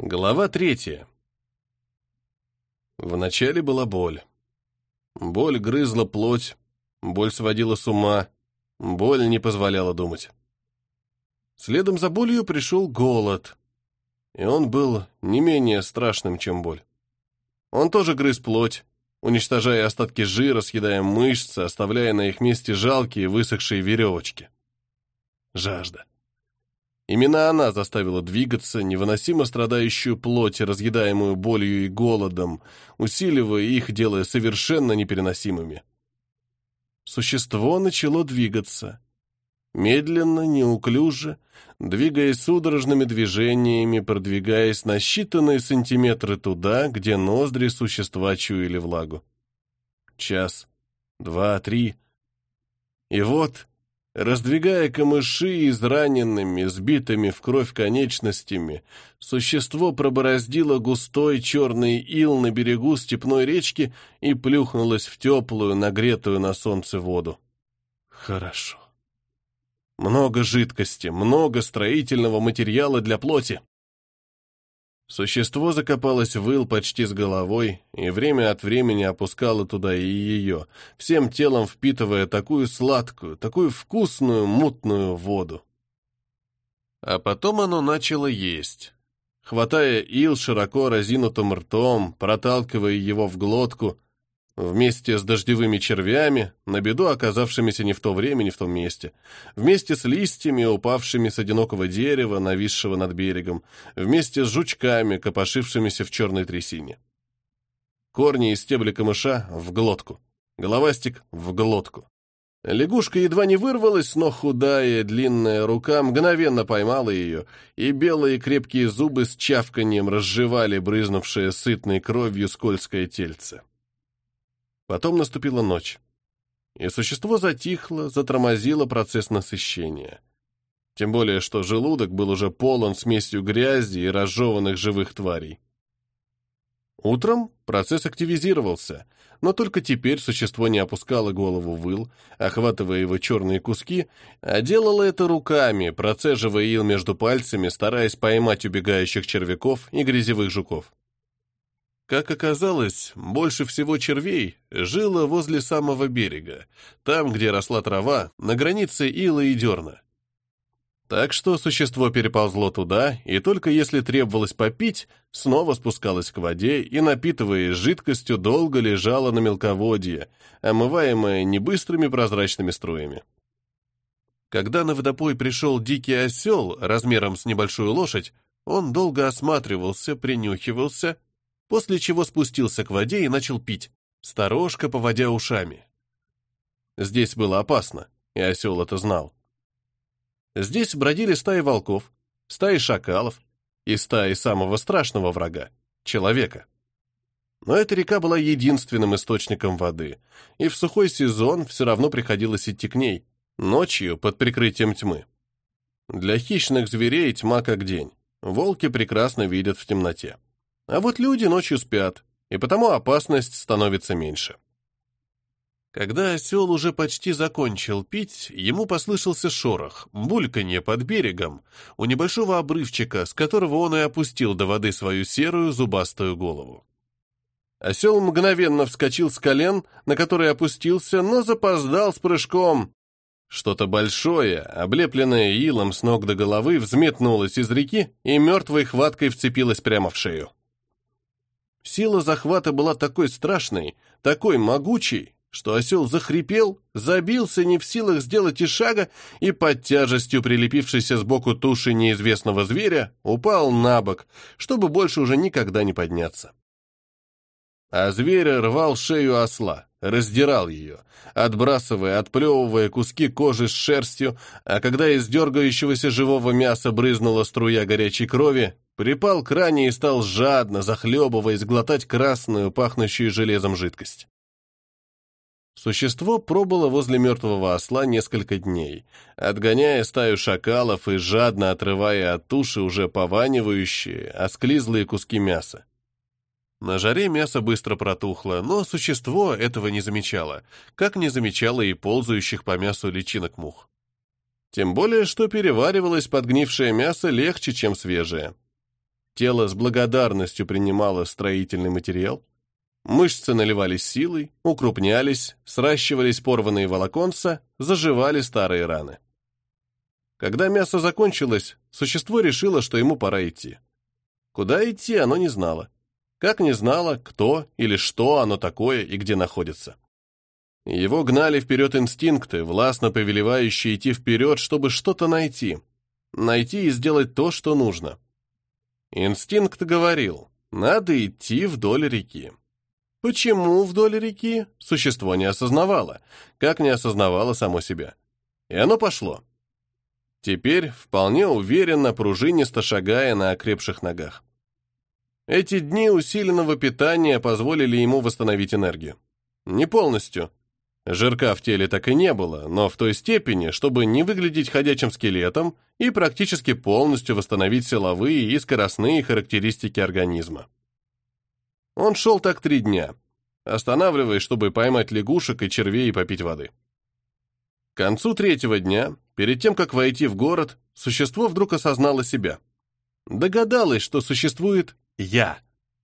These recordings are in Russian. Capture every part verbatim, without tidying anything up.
Глава третья. Вначале была боль. Боль грызла плоть, боль сводила с ума, боль не позволяла думать. Следом за болью пришел голод, и он был не менее страшным, чем боль. Он тоже грыз плоть, уничтожая остатки жира, съедая мышцы, оставляя на их месте жалкие высохшие веревочки. Жажда. Именно она заставила двигаться невыносимо страдающую плоть, разъедаемую болью и голодом, усиливая их, делая совершенно непереносимыми. Существо начало двигаться. Медленно, неуклюже, двигаясь судорожными движениями, продвигаясь на считанные сантиметры туда, где ноздри существа чуяли влагу. Час, два, три. И вот... Раздвигая камыши израненными, сбитыми в кровь конечностями, существо пробороздило густой черный ил на берегу степной речки и плюхнулось в теплую, нагретую на солнце воду. Хорошо. Много жидкости, много строительного материала для плоти. Существо закопалось в ил почти с головой и время от времени опускало туда и ее, всем телом впитывая такую сладкую, такую вкусную, мутную воду. А потом оно начало есть, хватая ил широко разинутым ртом, проталкивая его в глотку, вместе с дождевыми червями, на беду оказавшимися не в то время, не в том месте, вместе с листьями, упавшими с одинокого дерева, нависшего над берегом, вместе с жучками, копошившимися в черной трясине. Корни и стебли камыша в глотку, головастик в глотку. Лягушка едва не вырвалась, но худая, длинная рука мгновенно поймала ее, и белые крепкие зубы с чавканьем разжевали брызнувшее сытной кровью скользкое тельце. Потом наступила ночь, и существо затихло, затормозило процесс насыщения. Тем более, что желудок был уже полон смесью грязи и разжеванных живых тварей. Утром процесс активизировался, но только теперь существо не опускало голову в ил, охватывая его черные куски, а делало это руками, процеживая ил между пальцами, стараясь поймать убегающих червяков и грязевых жуков. Как оказалось, больше всего червей жило возле самого берега, там, где росла трава, на границе ила и дерна. Так что существо переползло туда, и только если требовалось попить, снова спускалось к воде и, напитываясь жидкостью, долго лежало на мелководье, омываемое небыстрыми прозрачными струями. Когда на водопой пришел дикий осел размером с небольшую лошадь, он долго осматривался, принюхивался, после чего спустился к воде и начал пить, сторожко поводя ушами. Здесь было опасно, и осел это знал. Здесь бродили стаи волков, стаи шакалов и стаи самого страшного врага — человека. Но эта река была единственным источником воды, и в сухой сезон все равно приходилось идти к ней, ночью под прикрытием тьмы. Для хищных зверей тьма как день, волки прекрасно видят в темноте. А вот люди ночью спят, и потому опасность становится меньше. Когда осел уже почти закончил пить, ему послышался шорох, бульканье под берегом, у небольшого обрывчика, с которого он и опустил до воды свою серую зубастую голову. Осел мгновенно вскочил с колен, на которые опустился, но запоздал с прыжком. Что-то большое, облепленное илом с ног до головы, взметнулось из реки и мертвой хваткой вцепилось прямо в шею. Сила захвата была такой страшной, такой могучей, что осел захрипел, забился не в силах сделать и шага, и под тяжестью прилепившейся сбоку туши неизвестного зверя упал на бок, чтобы больше уже никогда не подняться. А зверь рвал шею осла, раздирал ее, отбрасывая, отплевывая куски кожи с шерстью, а когда из дергающегося живого мяса брызнула струя горячей крови, припал к ране и стал жадно, захлебываясь, глотать красную, пахнущую железом жидкость. Существо пробыло возле мертвого осла несколько дней, отгоняя стаю шакалов и жадно отрывая от туши уже пованивающие, осклизлые куски мяса. На жаре мясо быстро протухло, но существо этого не замечало, как не замечало и ползающих по мясу личинок мух. Тем более, что переваривалось подгнившее мясо легче, чем свежее. Тело с благодарностью принимало строительный материал. Мышцы наливались силой, укрупнялись, сращивались порванные волоконца, заживали старые раны. Когда мясо закончилось, существо решило, что ему пора идти. Куда идти, оно не знало. Как не знало, кто или что оно такое и где находится. Его гнали вперед инстинкты, властно повелевающие идти вперед, чтобы что-то найти. Найти и сделать то, что нужно. Инстинкт говорил, надо идти вдоль реки. Почему вдоль реки? Существо не осознавало, как не осознавало само себя. И оно пошло. Теперь вполне уверенно, пружинисто шагая на окрепших ногах. Эти дни усиленного питания позволили ему восстановить энергию. Не полностью. Жирка в теле так и не было, но в той степени, чтобы не выглядеть ходячим скелетом и практически полностью восстановить силовые и скоростные характеристики организма. Он шел так три дня, останавливаясь, чтобы поймать лягушек и червей и попить воды. К концу третьего дня, перед тем, как войти в город, существо вдруг осознало себя. Догадалось, что существует «я».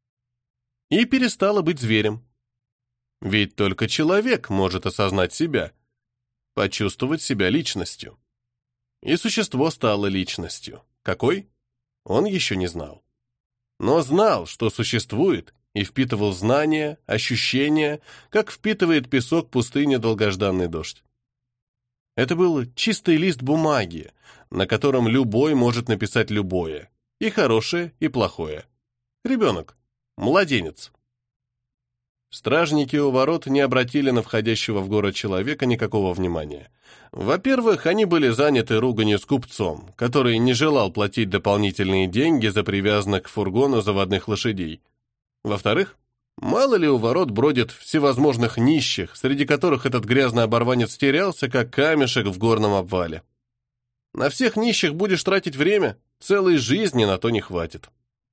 И перестало быть зверем. Ведь только человек может осознать себя, почувствовать себя личностью. И существо стало личностью. Какой? Он еще не знал. Но знал, что существует, и впитывал знания, ощущения, как впитывает песок пустыни долгожданный дождь. Это был чистый лист бумаги, на котором любой может написать любое, и хорошее, и плохое. Ребенок, младенец. Стражники у ворот не обратили на входящего в город человека никакого внимания. Во-первых, они были заняты руганью с купцом, который не желал платить дополнительные деньги за привязанных к фургону заводных лошадей. Во-вторых, мало ли у ворот бродит всевозможных нищих, среди которых этот грязный оборванец терялся, как камешек в горном обвале. На всех нищих будешь тратить время, целой жизни на то не хватит.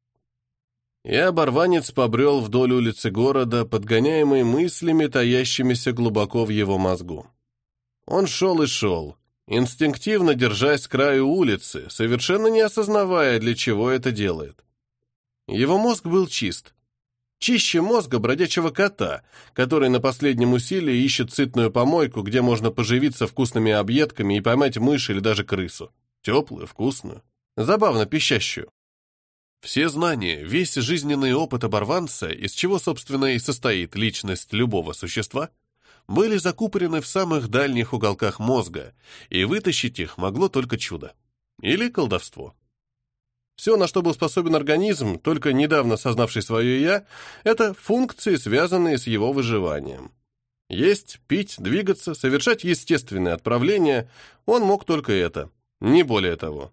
И оборванец побрел вдоль улицы города, подгоняемый мыслями, таящимися глубоко в его мозгу. Он шел и шел, инстинктивно держась с краю улицы, совершенно не осознавая, для чего это делает. Его мозг был чист. Чище мозга бродячего кота, который на последнем усилии ищет сытную помойку, где можно поживиться вкусными объедками и поймать мышь или даже крысу. Теплую, вкусную, забавно пищащую. Все знания, весь жизненный опыт оборванца, из чего, собственно, и состоит личность любого существа, были закупорены в самых дальних уголках мозга, и вытащить их могло только чудо. Или колдовство. Все, на что был способен организм, только недавно сознавший свое «я», это функции, связанные с его выживанием. Есть, пить, двигаться, совершать естественные отправления — он мог только это, не более того.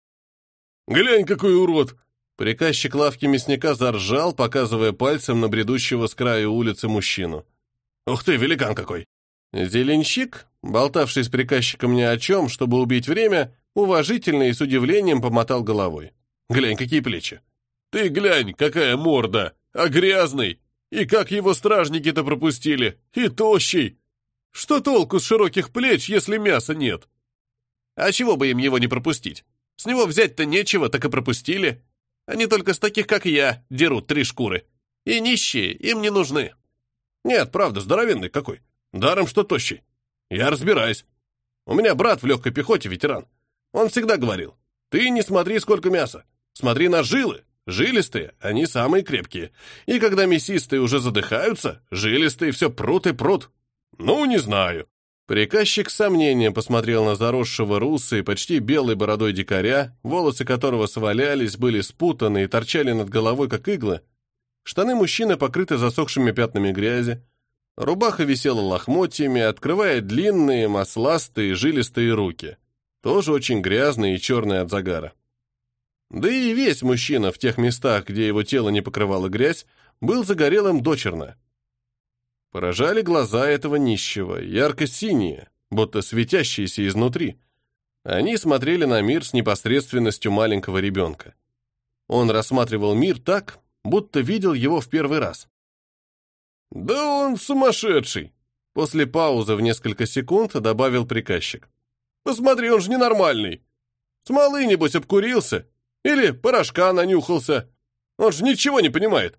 «Глянь, какой урод!» Приказчик лавки мясника заржал, показывая пальцем на бредущего с краю улицы мужчину. «Ух ты, великан какой!» Зеленщик, болтавший с приказчиком ни о чем, чтобы убить время, уважительно и с удивлением помотал головой. «Глянь, какие плечи!» «Ты глянь, какая морда! А грязный! И как его стражники-то пропустили! И тощий! Что толку с широких плеч, если мяса нет?» «А чего бы им его не пропустить? С него взять-то нечего, так и пропустили. Они только с таких, как я, дерут три шкуры. И нищие им не нужны. Нет, правда, здоровенный какой. Даром, что тощий. Я разбираюсь. У меня брат в легкой пехоте ветеран. Он всегда говорил, ты не смотри, сколько мяса. Смотри на жилы. Жилистые, они самые крепкие. И когда мясистые уже задыхаются, жилистые все прут и прут. Ну, не знаю». Приказчик с сомнением посмотрел на заросшего русой, почти белой бородой дикаря, волосы которого свалялись, были спутаны и торчали над головой, как иглы. Штаны мужчины покрыты засохшими пятнами грязи. Рубаха висела лохмотьями, открывая длинные, масластые, жилистые руки. Тоже очень грязные и черные от загара. Да и весь мужчина в тех местах, где его тело не покрывала грязь, был загорелым дочерно. Поражали глаза этого нищего, ярко-синие, будто светящиеся изнутри. Они смотрели на мир с непосредственностью маленького ребенка. Он рассматривал мир так, будто видел его в первый раз. «Да он сумасшедший!» После паузы в несколько секунд добавил приказчик. «Посмотри, он же ненормальный! Смолы, небось, обкурился! Или порошка нанюхался. Он же ничего не понимает.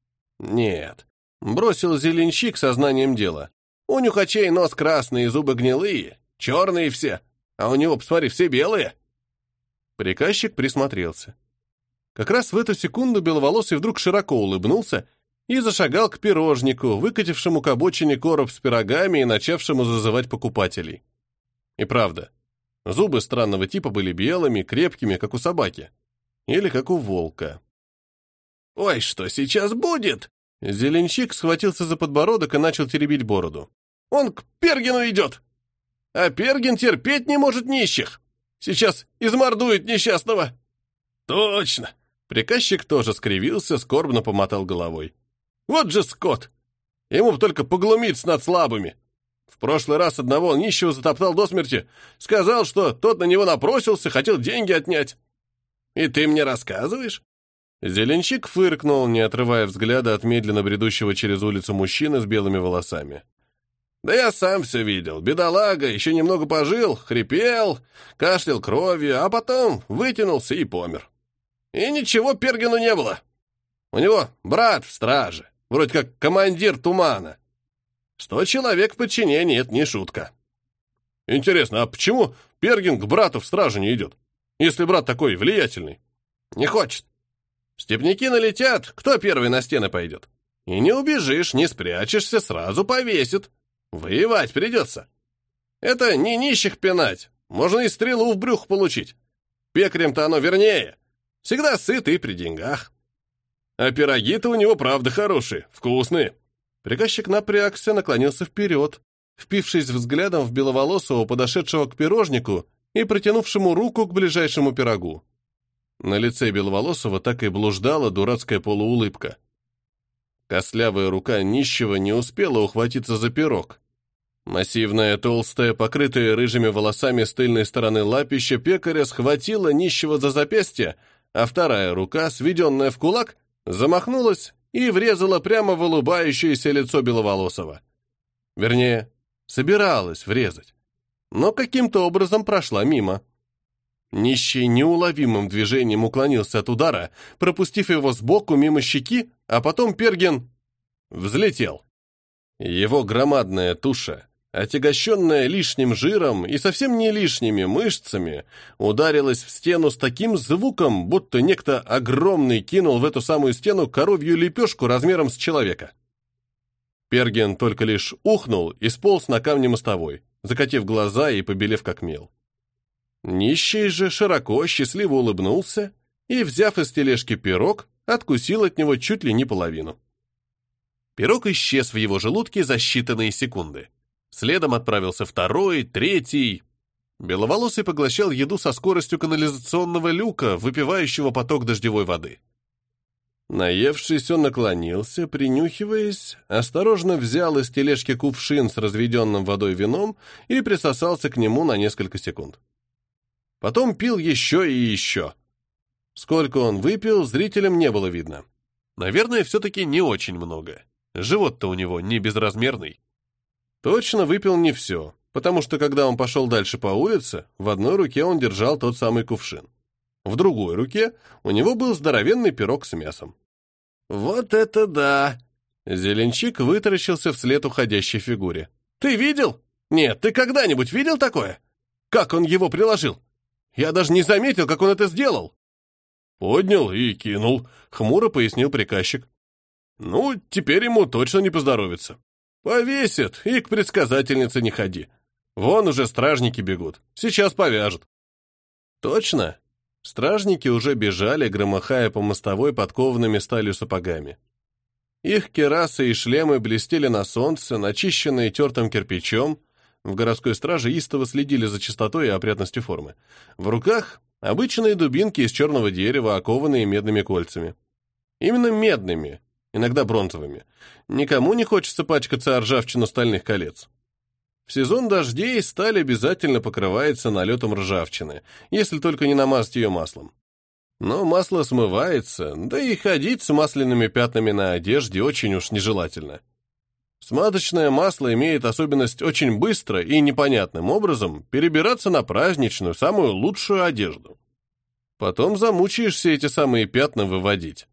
Нет, бросил зеленщик сознанием дела. У нюхачей нос красный и зубы гнилые, черные все, а у него, посмотри, все белые. Приказчик присмотрелся. Как раз в эту секунду беловолосый вдруг широко улыбнулся и зашагал к пирожнику, выкатившему к обочине короб с пирогами и начавшему зазывать покупателей. И правда, зубы странного типа были белыми, крепкими, как у собаки. Или как у волка. «Ой, что сейчас будет?» Зеленщик схватился за подбородок и начал теребить бороду. «Он к Пергину идет! А Пергин терпеть не может нищих! Сейчас измордует несчастного!» «Точно!» Приказчик тоже скривился, скорбно помотал головой. «Вот же скот! Ему бы только поглумиться над слабыми! В прошлый раз одного нищего затоптал до смерти, сказал, что тот на него напросился, хотел деньги отнять. И ты мне рассказываешь?» Зеленщик фыркнул, не отрывая взгляда от медленно бредущего через улицу мужчины с белыми волосами. «Да я сам все видел. Бедолага еще немного пожил, хрипел, кашлял кровью, а потом вытянулся и помер. И ничего Пергину не было. У него брат в страже, вроде как командир тумана. Сто человек в подчинении — это не шутка». «Интересно, а почему Пергин к брату в страже не идет, если брат такой влиятельный?» «Не хочет. Степняки налетят, кто первый на стены пойдет? И не убежишь, не спрячешься, сразу повесит. Воевать придется. Это не нищих пинать, можно и стрелу в брюх получить. Пекарем-то оно вернее. Всегда сытый при деньгах. А пироги-то у него правда хорошие, вкусные». Приказчик напрягся, наклонился вперед, впившись взглядом в беловолосого, подошедшего к пирожнику и протянувшему руку к ближайшему пирогу. На лице беловолосого так и блуждала дурацкая полуулыбка. Костлявая рука нищего не успела ухватиться за пирог. Массивная, толстая, покрытая рыжими волосами с тыльной стороны лапища пекаря схватила нищего за запястье, а вторая рука, сведенная в кулак, замахнулась и врезала прямо в улыбающееся лицо беловолосого. Вернее, собиралась врезать, но каким-то образом прошла мимо. Нищий неуловимым движением уклонился от удара, пропустив его сбоку мимо щеки, а потом Пергин взлетел. Его громадная туша, отягощенная лишним жиром и совсем не лишними мышцами, ударилась в стену с таким звуком, будто некто огромный кинул в эту самую стену коровью лепешку размером с человека. Пергин только лишь ухнул и сполз на камне мостовой, закатив глаза и побелев как мел. Нищий же широко, счастливо улыбнулся и, взяв из тележки пирог, откусил от него чуть ли не половину. Пирог исчез в его желудке за считанные секунды. Следом отправился второй, третий. Беловолосый поглощал еду со скоростью канализационного люка, выпивающего поток дождевой воды. Наевшись, он наклонился, принюхиваясь, осторожно взял из тележки кувшин с разведенным водой вином и присосался к нему на несколько секунд. Потом пил еще и еще. Сколько он выпил, зрителям не было видно. Наверное, все-таки не очень много. Живот-то у него не безразмерный. Точно выпил не все, потому что, когда он пошел дальше по улице, в одной руке он держал тот самый кувшин. В другой руке у него был здоровенный пирог с мясом. «Вот это да!» Зеленщик вытаращился вслед уходящей фигуре. «Ты видел? Нет, ты когда-нибудь видел такое? Как он его приложил? Я даже не заметил, как он это сделал!» «Поднял и кинул», — хмуро пояснил приказчик. «Ну, теперь ему точно не поздоровится. Повесит, и к предсказательнице не ходи. Вон уже стражники бегут, сейчас повяжут». «Точно?» Стражники уже бежали, громыхая по мостовой подкованными сталью сапогами. Их кирасы и шлемы блестели на солнце, начищенные тертым кирпичом. В городской страже истово следили за чистотой и опрятностью формы. В руках обычные дубинки из черного дерева, окованные медными кольцами. Именно медными, иногда бронзовыми. Никому не хочется пачкаться о ржавчину стальных колец. В сезон дождей сталь обязательно покрывается налетом ржавчины, если только не намазать ее маслом. Но масло смывается, да и ходить с масляными пятнами на одежде очень уж нежелательно. Смазочное масло имеет особенность очень быстро и непонятным образом перебираться на праздничную, самую лучшую одежду. Потом замучаешься эти самые пятна выводить.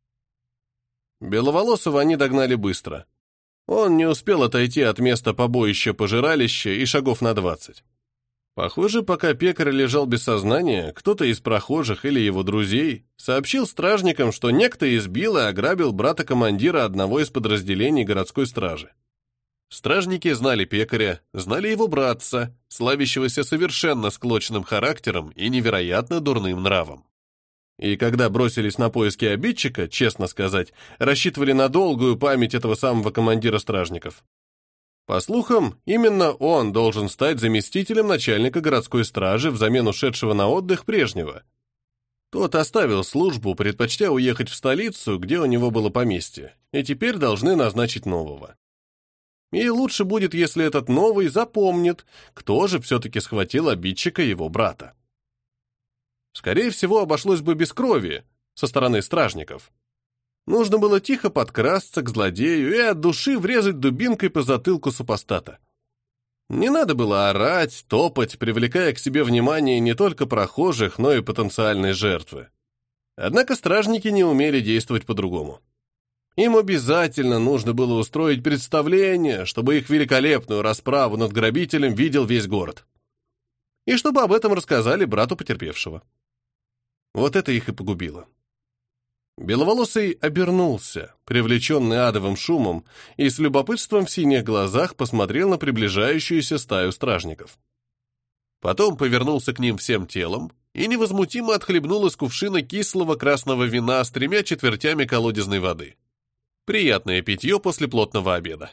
Беловолосого они догнали быстро. Он не успел отойти от места побоища-пожиралища и шагов на двадцать. Похоже, пока пекарь лежал без сознания, кто-то из прохожих или его друзей сообщил стражникам, что некто избил и ограбил брата командира одного из подразделений городской стражи. Стражники знали пекаря, знали его братца, славящегося совершенно склочным характером и невероятно дурным нравом. И когда бросились на поиски обидчика, честно сказать, рассчитывали на долгую память этого самого командира стражников. По слухам, именно он должен стать заместителем начальника городской стражи взамен ушедшего на отдых прежнего. Тот оставил службу, предпочтя уехать в столицу, где у него было поместье, и теперь должны назначить нового. И лучше будет, если этот новый запомнит, кто же все-таки схватил обидчика его брата. Скорее всего, обошлось бы без крови со стороны стражников. Нужно было тихо подкрасться к злодею и от души врезать дубинкой по затылку супостата. Не надо было орать, топать, привлекая к себе внимание не только прохожих, но и потенциальной жертвы. Однако стражники не умели действовать по-другому. Им обязательно нужно было устроить представление, чтобы их великолепную расправу над грабителем видел весь город. И чтобы об этом рассказали брату потерпевшего. Вот это их и погубило. Беловолосый обернулся, привлеченный адовым шумом, и с любопытством в синих глазах посмотрел на приближающуюся стаю стражников. Потом повернулся к ним всем телом и невозмутимо отхлебнул из кувшина кислого красного вина с тремя четвертями колодезной воды. Приятное питье после плотного обеда.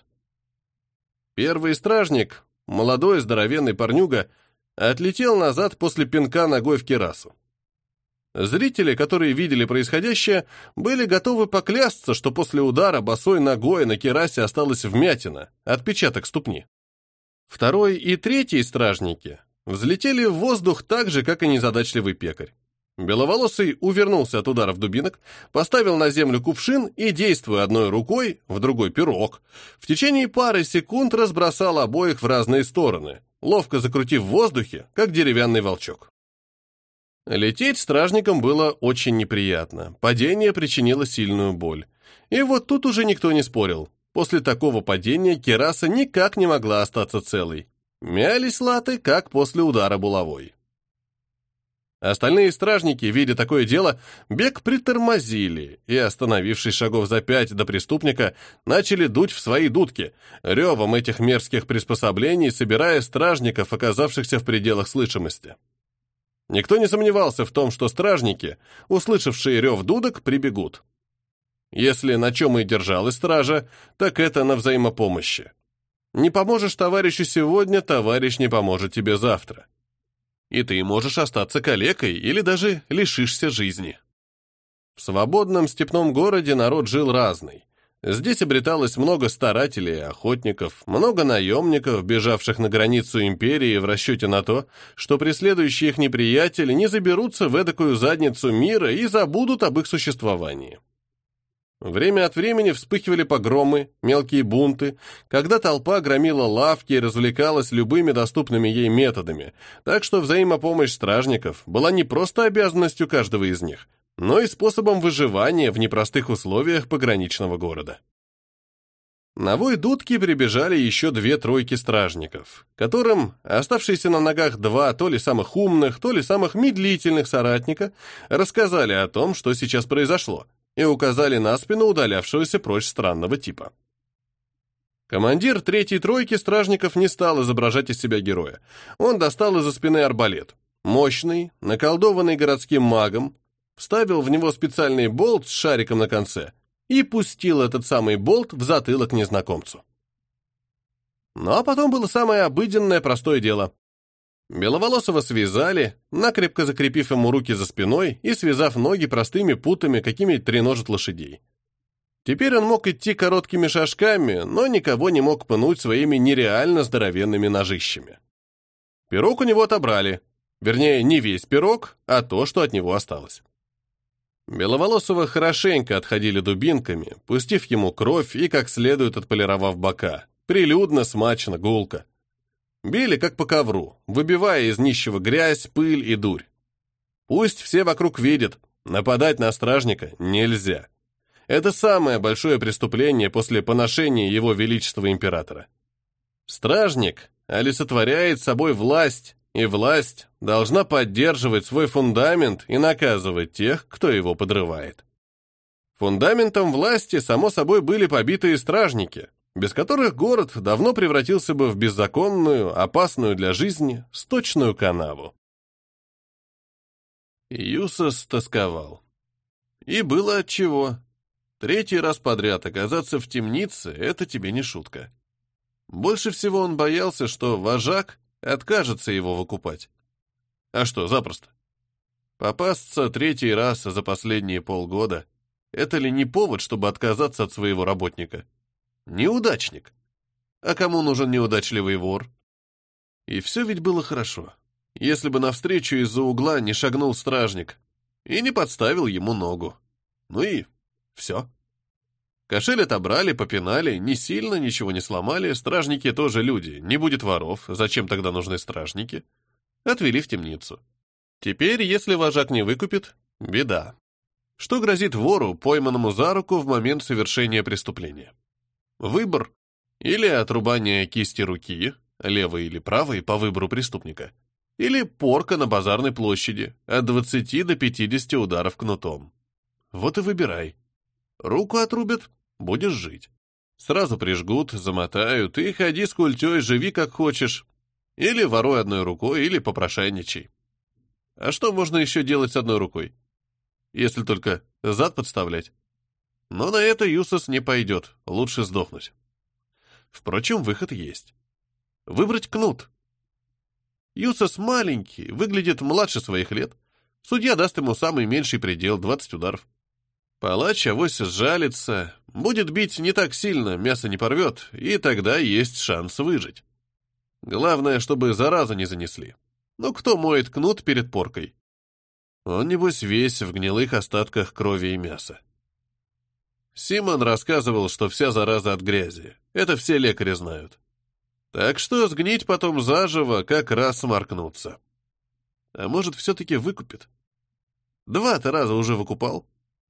Первый стражник, молодой здоровенный парнюга, отлетел назад после пинка ногой в кирасу. Зрители, которые видели происходящее, были готовы поклясться, что после удара босой ногой на кирасе осталась вмятина, отпечаток ступни. Второй и третий стражники взлетели в воздух так же, как и незадачливый пекарь. Беловолосый увернулся от ударов дубинок, поставил на землю кувшин и, действуя одной рукой, в другой пирог, в течение пары секунд разбросал обоих в разные стороны, ловко закрутив в воздухе, как деревянный волчок. Лететь стражникам было очень неприятно, падение причинило сильную боль. И вот тут уже никто не спорил. После такого падения кираса никак не могла остаться целой. Мялись латы, как после удара булавой. Остальные стражники, видя такое дело, бег притормозили и, остановившись шагов за пять до преступника, начали дуть в свои дудки, ревом этих мерзких приспособлений, собирая стражников, оказавшихся в пределах слышимости. Никто не сомневался в том, что стражники, услышавшие рев дудок, прибегут. Если на чем и держалась стража, так это на взаимопомощи. Не поможешь товарищу сегодня, товарищ не поможет тебе завтра. И ты можешь остаться калекой или даже лишишься жизни. В свободном степном городе народ жил разный. Здесь обреталось много старателей и охотников, много наемников, бежавших на границу империи в расчете на то, что преследующие их неприятели не заберутся в эдакую задницу мира и забудут об их существовании. Время от времени вспыхивали погромы, мелкие бунты, когда толпа громила лавки и развлекалась любыми доступными ей методами, так что взаимопомощь стражников была не просто обязанностью каждого из них, но и способом выживания в непростых условиях пограничного города. На вой дудки прибежали еще две тройки стражников, которым оставшиеся на ногах два то ли самых умных, то ли самых медлительных соратника рассказали о том, что сейчас произошло, и указали на спину удалявшегося прочь странного типа. Командир третьей тройки стражников не стал изображать из себя героя. Он достал из-за спины арбалет, мощный, наколдованный городским магом, вставил в него специальный болт с шариком на конце и пустил этот самый болт в затылок незнакомцу. Ну а потом было самое обыденное простое дело. Беловолосого связали, накрепко закрепив ему руки за спиной и связав ноги простыми путами, какими треножат лошадей. Теперь он мог идти короткими шажками, но никого не мог пнуть своими нереально здоровенными ножищами. Пирог у него отобрали. Вернее, не весь пирог, а то, что от него осталось. Беловолосого хорошенько отходили дубинками, пустив ему кровь и как следует отполировав бока. Прилюдно, смачно, гулко. Били как по ковру, выбивая из нищего грязь, пыль и дурь. Пусть все вокруг видят, нападать на стражника нельзя. Это самое большое преступление после поношения его величества императора. Стражник олицетворяет собой власть, и власть должна поддерживать свой фундамент и наказывать тех, кто его подрывает. Фундаментом власти, само собой, были побитые стражники, без которых город давно превратился бы в беззаконную, опасную для жизни, сточную канаву. Юсос тосковал. И было отчего. Третий раз подряд оказаться в темнице — это тебе не шутка. Больше всего он боялся, что вожак откажется его выкупать. А что, запросто. Попасться третий раз за последние полгода — это ли не повод, чтобы отказаться от своего работника? Неудачник. А кому нужен неудачливый вор? И все ведь было хорошо, если бы навстречу из-за угла не шагнул стражник и не подставил ему ногу. Ну и все. Кошель отобрали, попинали, не сильно, ничего не сломали, стражники тоже люди, не будет воров, зачем тогда нужны стражники? Отвели в темницу. Теперь, если вожак не выкупит, беда. Что грозит вору, пойманному за руку в момент совершения преступления? Выбор. Или отрубание кисти руки, левой или правой, по выбору преступника. Или порка на базарной площади, от двадцати до пятидесяти ударов кнутом. Вот и выбирай. Руку отрубят — будешь жить. Сразу прижгут, замотают, и ходи с культей, живи как хочешь. Или воруй одной рукой, или попрошайничай. А что можно еще делать с одной рукой? Если только зад подставлять. Но на это Юсос не пойдет, лучше сдохнуть. Впрочем, выход есть. Выбрать кнут. Юсос маленький, выглядит младше своих лет. Судья даст ему самый меньший предел — двадцать ударов. Палач авось сжалится, будет бить не так сильно, мясо не порвет, и тогда есть шанс выжить. Главное, чтобы заразу не занесли. Ну кто моет кнут перед поркой? Он, небось, весь в гнилых остатках крови и мяса. Симон рассказывал, что вся зараза от грязи. Это все лекари знают. Так что сгнить потом заживо, как раз сморкнуться. А может, все-таки выкупит? Два-то раза уже выкупал.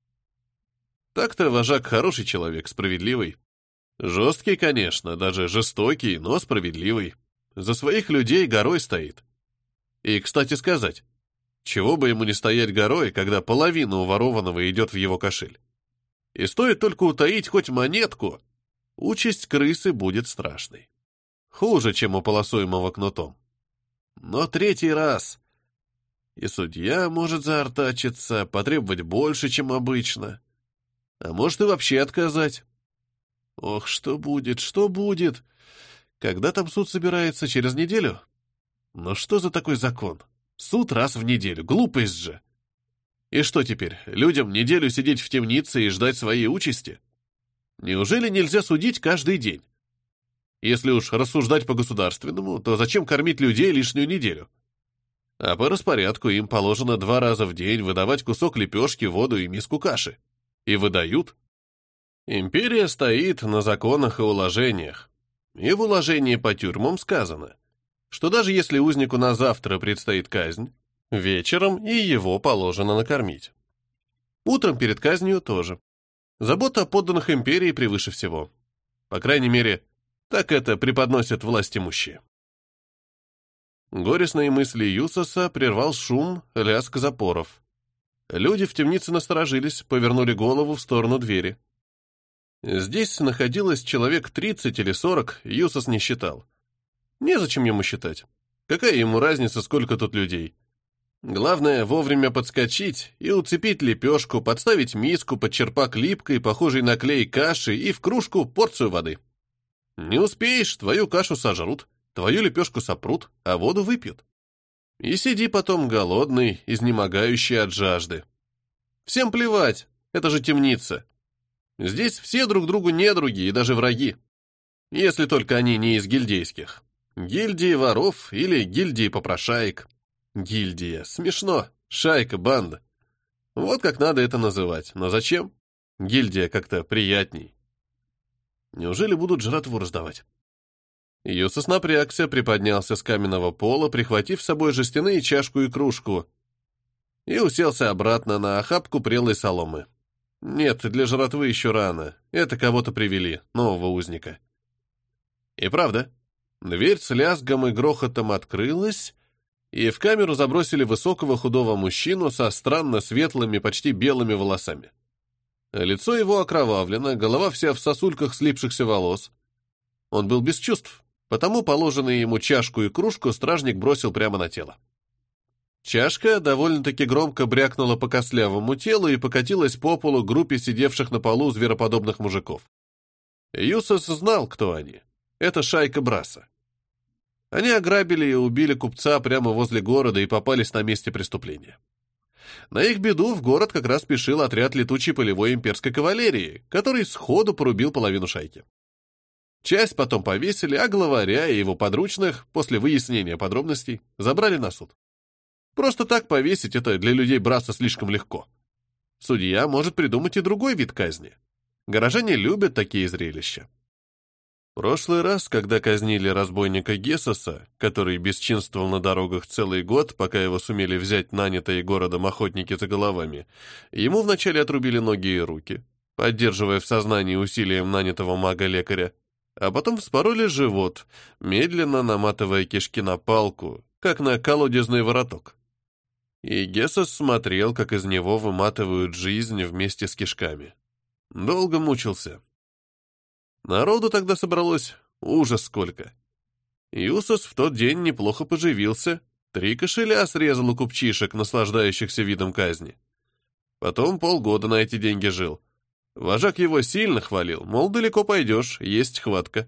Так-то вожак хороший человек, справедливый. Жесткий, конечно, даже жестокий, но справедливый. За своих людей горой стоит. И, кстати сказать, чего бы ему не стоять горой, когда половина уворованного идет в его кошель. И стоит только утаить хоть монетку, участь крысы будет страшной. Хуже, чем у полосуемого кнутом. Но третий раз. И судья может заортачиться, потребовать больше, чем обычно. А может и вообще отказать. Ох, что будет, что будет? Когда там суд собирается, через неделю? Но что за такой закон? Суд раз в неделю, глупость же. И что теперь, людям неделю сидеть в темнице и ждать своей участи? Неужели нельзя судить каждый день? Если уж рассуждать по-государственному, то зачем кормить людей лишнюю неделю? А по распорядку им положено два раза в день выдавать кусок лепешки, воду и миску каши. И выдают. Империя стоит на законах и уложениях. И в уложении по тюрьмам сказано, что даже если узнику на завтра предстоит казнь, вечером и его положено накормить. Утром перед казнью тоже. Забота о подданных империи превыше всего. По крайней мере, так это преподносят властимущие. Горестные мысли Юсоса прервал шум, лязг запоров. Люди в темнице насторожились, повернули голову в сторону двери. Здесь находилось человек тридцать или сорок, Юсос не считал. Незачем ему считать. Какая ему разница, сколько тут людей? Главное, вовремя подскочить и уцепить лепешку, подставить миску под черпак липкой, похожей на клей каши, и в кружку порцию воды. Не успеешь, твою кашу сожрут, твою лепешку сопрут, а воду выпьют. И сиди потом голодный, изнемогающий от жажды. Всем плевать, это же темница. Здесь все друг другу недруги и даже враги. Если только они не из гильдейских. Гильдии воров или гильдии попрошаек. Гильдия. Смешно. Шайка, банда. Вот как надо это называть. Но зачем? Гильдия как-то приятней. Неужели будут жратву раздавать? Юсос напрягся, приподнялся с каменного пола, прихватив с собой жестяные чашку и кружку. и уселся обратно на охапку прелой соломы. Нет, для жратвы еще рано. Это кого-то привели, нового узника. И правда, дверь с лязгом и грохотом открылась, и в камеру забросили высокого худого мужчину со странно светлыми, почти белыми волосами. Лицо его окровавлено, голова вся в сосульках слипшихся волос. Он был без чувств, потому положенные ему чашку и кружку стражник бросил прямо на тело. Чашка довольно-таки громко брякнула по костлявому телу и покатилась по полу группе сидевших на полу звероподобных мужиков. Юсос знал, кто они. Это шайка Браса. Они ограбили и убили купца прямо возле города и попались на месте преступления. На их беду в город как раз спешил отряд летучей полевой имперской кавалерии, который сходу порубил половину шайки. Часть потом повесили, а главаря и его подручных, после выяснения подробностей, забрали на суд. Просто так повесить это для людей Браса слишком легко. Судья может придумать и другой вид казни. Горожане любят такие зрелища. В прошлый раз, когда казнили разбойника Гессоса, который бесчинствовал на дорогах целый год, пока его сумели взять нанятые городом охотники за головами, ему вначале отрубили ноги и руки, поддерживая в сознании усилием нанятого мага-лекаря, а потом вспороли живот, медленно наматывая кишки на палку, как на колодезный вороток. И Гессос смотрел, как из него выматывают жизнь вместе с кишками. Долго мучился. Народу тогда собралось ужас сколько. Юсос в тот день неплохо поживился, три кошеля срезал у купчишек, наслаждающихся видом казни. Потом полгода на эти деньги жил. Вожак его сильно хвалил, мол, далеко пойдешь, есть хватка.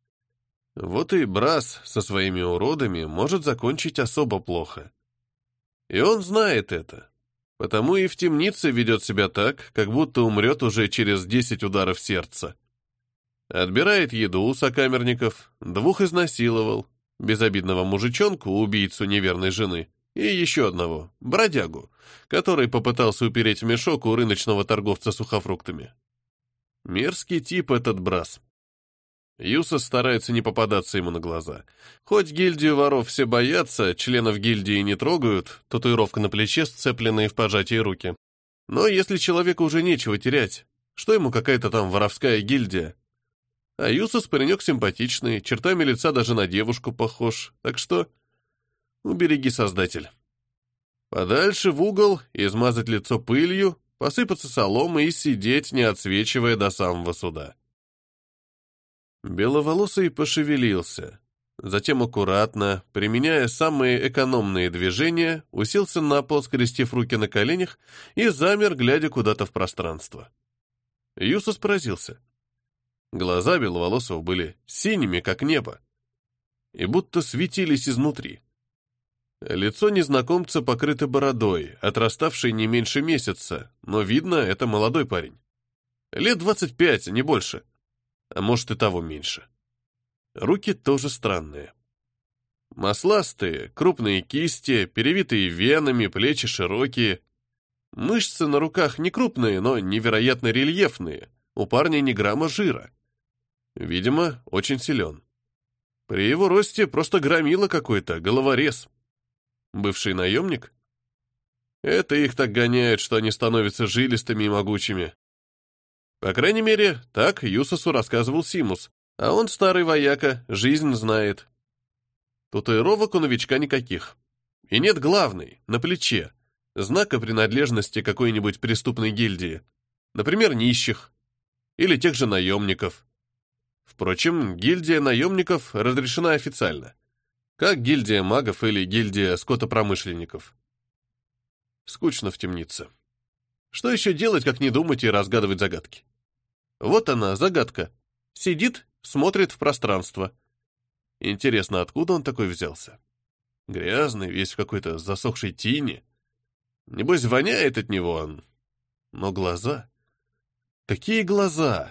Вот и Брас со своими уродами может закончить особо плохо. И он знает это, потому и в темнице ведет себя так, как будто умрет уже через десять ударов сердца. Отбирает еду у сокамерников, двух изнасиловал, безобидного мужичонку, убийцу неверной жены, и еще одного, бродягу, который попытался упереть в мешок у рыночного торговца сухофруктами. Мерзкий тип этот Брас. Юсос старается не попадаться ему на глаза. Хоть гильдию воров все боятся, членов гильдии не трогают, татуировка на плече, сцепленные в пожатии руки. Но если человеку уже нечего терять, что ему какая-то там воровская гильдия? А Юсос паренек симпатичный, чертами лица даже на девушку похож, так что убереги, Создатель. Подальше в угол, измазать лицо пылью, посыпаться соломой и сидеть, не отсвечивая до самого суда. Беловолосый пошевелился, затем аккуратно, применяя самые экономные движения, уселся на пол, скрестив руки на коленях, и замер, глядя куда-то в пространство. Юсос поразился. Глаза Беловолосого были синими, как небо, и будто светились изнутри. Лицо незнакомца покрыто бородой, отраставшей не меньше месяца, но видно, это молодой парень. Лет двадцать пять, не больше. А может и того меньше. Руки тоже странные. Масластые, крупные кисти, перевитые венами, плечи широкие. Мышцы на руках не крупные, но невероятно рельефные. У парня ни грамма жира. Видимо, очень силен. При его росте просто громила какой-то, головорез. Бывший наемник? Это их так гоняют, что они становятся жилистыми и могучими. По крайней мере, так Юсосу рассказывал Симус, а он старый вояка, жизнь знает. Татуировок у новичка никаких. И нет главной, на плече, знака принадлежности какой-нибудь преступной гильдии, например, нищих или тех же наемников. Впрочем, гильдия наемников разрешена официально, как гильдия магов или гильдия скотопромышленников. Скучно в темнице. Что еще делать, как не думать и разгадывать загадки? Вот она, загадка. Сидит, смотрит в пространство. Интересно, откуда он такой взялся? Грязный, весь в какой-то засохшей тине. Небось, воняет от него он. Но глаза... Какие глаза?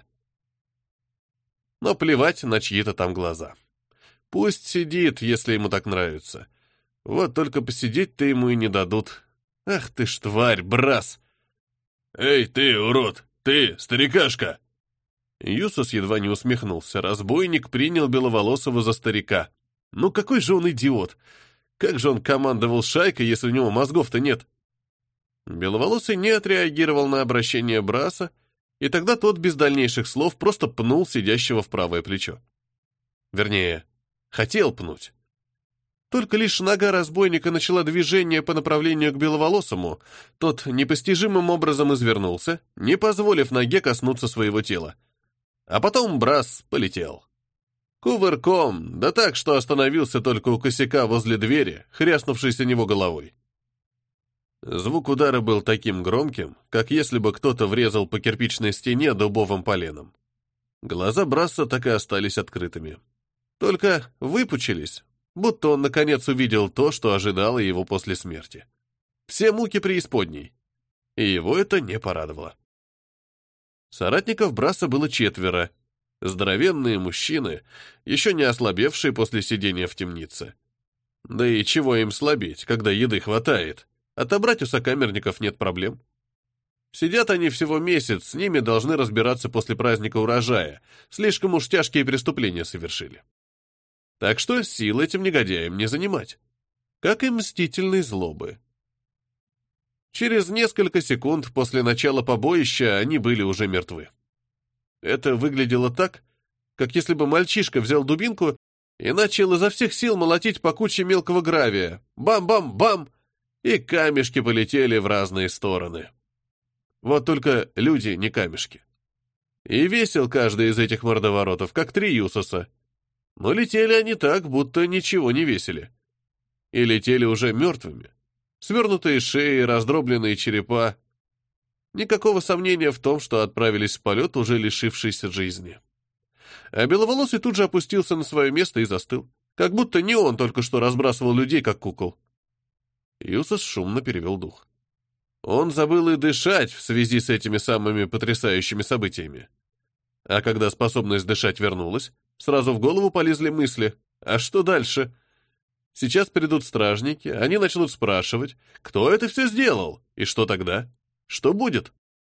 Но плевать на чьи-то там глаза. Пусть сидит, если ему так нравится. Вот только посидеть-то ему и не дадут. Ах ты ж тварь, Брас! «Эй, ты, урод! Ты, старикашка!» Юсос едва не усмехнулся. Разбойник принял Беловолосого за старика. Ну какой же он идиот! Как же он командовал шайкой, если у него мозгов-то нет? Беловолосый не отреагировал на обращение Браса, и тогда тот без дальнейших слов просто пнул сидящего в правое плечо. Вернее, хотел пнуть. Только лишь нога разбойника начала движение по направлению к Беловолосому, тот непостижимым образом извернулся, не позволив ноге коснуться своего тела. А потом Брас полетел. Кувырком, да так, что остановился только у косяка возле двери, хряснувшись о него головой. Звук удара был таким громким, как если бы кто-то врезал по кирпичной стене дубовым поленом. Глаза Браса так и остались открытыми. Только выпучились, будто он наконец увидел то, что ожидало его после смерти. Все муки преисподней. И его это не порадовало. Соратников Браса было четверо. Здоровенные мужчины, еще не ослабевшие после сидения в темнице. Да и чего им слабеть, когда еды хватает? Отобрать у сокамерников нет проблем. Сидят они всего месяц, с ними должны разбираться после праздника урожая. Слишком уж тяжкие преступления совершили. Так что сил этим негодяям не занимать. Как и мстительной злобы. Через несколько секунд после начала побоища они были уже мертвы. Это выглядело так, как если бы мальчишка взял дубинку и начал изо всех сил молотить по куче мелкого гравия. Бам-бам-бам! И камешки полетели в разные стороны. Вот только люди не камешки. И весил каждый из этих мордоворотов, как три юсоса. Но летели они так, будто ничего не весили. И летели уже мертвыми. Свернутые шеи, раздробленные черепа. Никакого сомнения в том, что отправились в полет, уже лишившись жизни. А Беловолосый тут же опустился на свое место и застыл. Как будто не он только что разбрасывал людей, как кукол. Юсос шумно перевел дух. Он забыл и дышать в связи с этими самыми потрясающими событиями. А когда способность дышать вернулась, сразу в голову полезли мысли. А что дальше? Сейчас придут стражники, они начнут спрашивать, кто это все сделал, и что тогда? Что будет?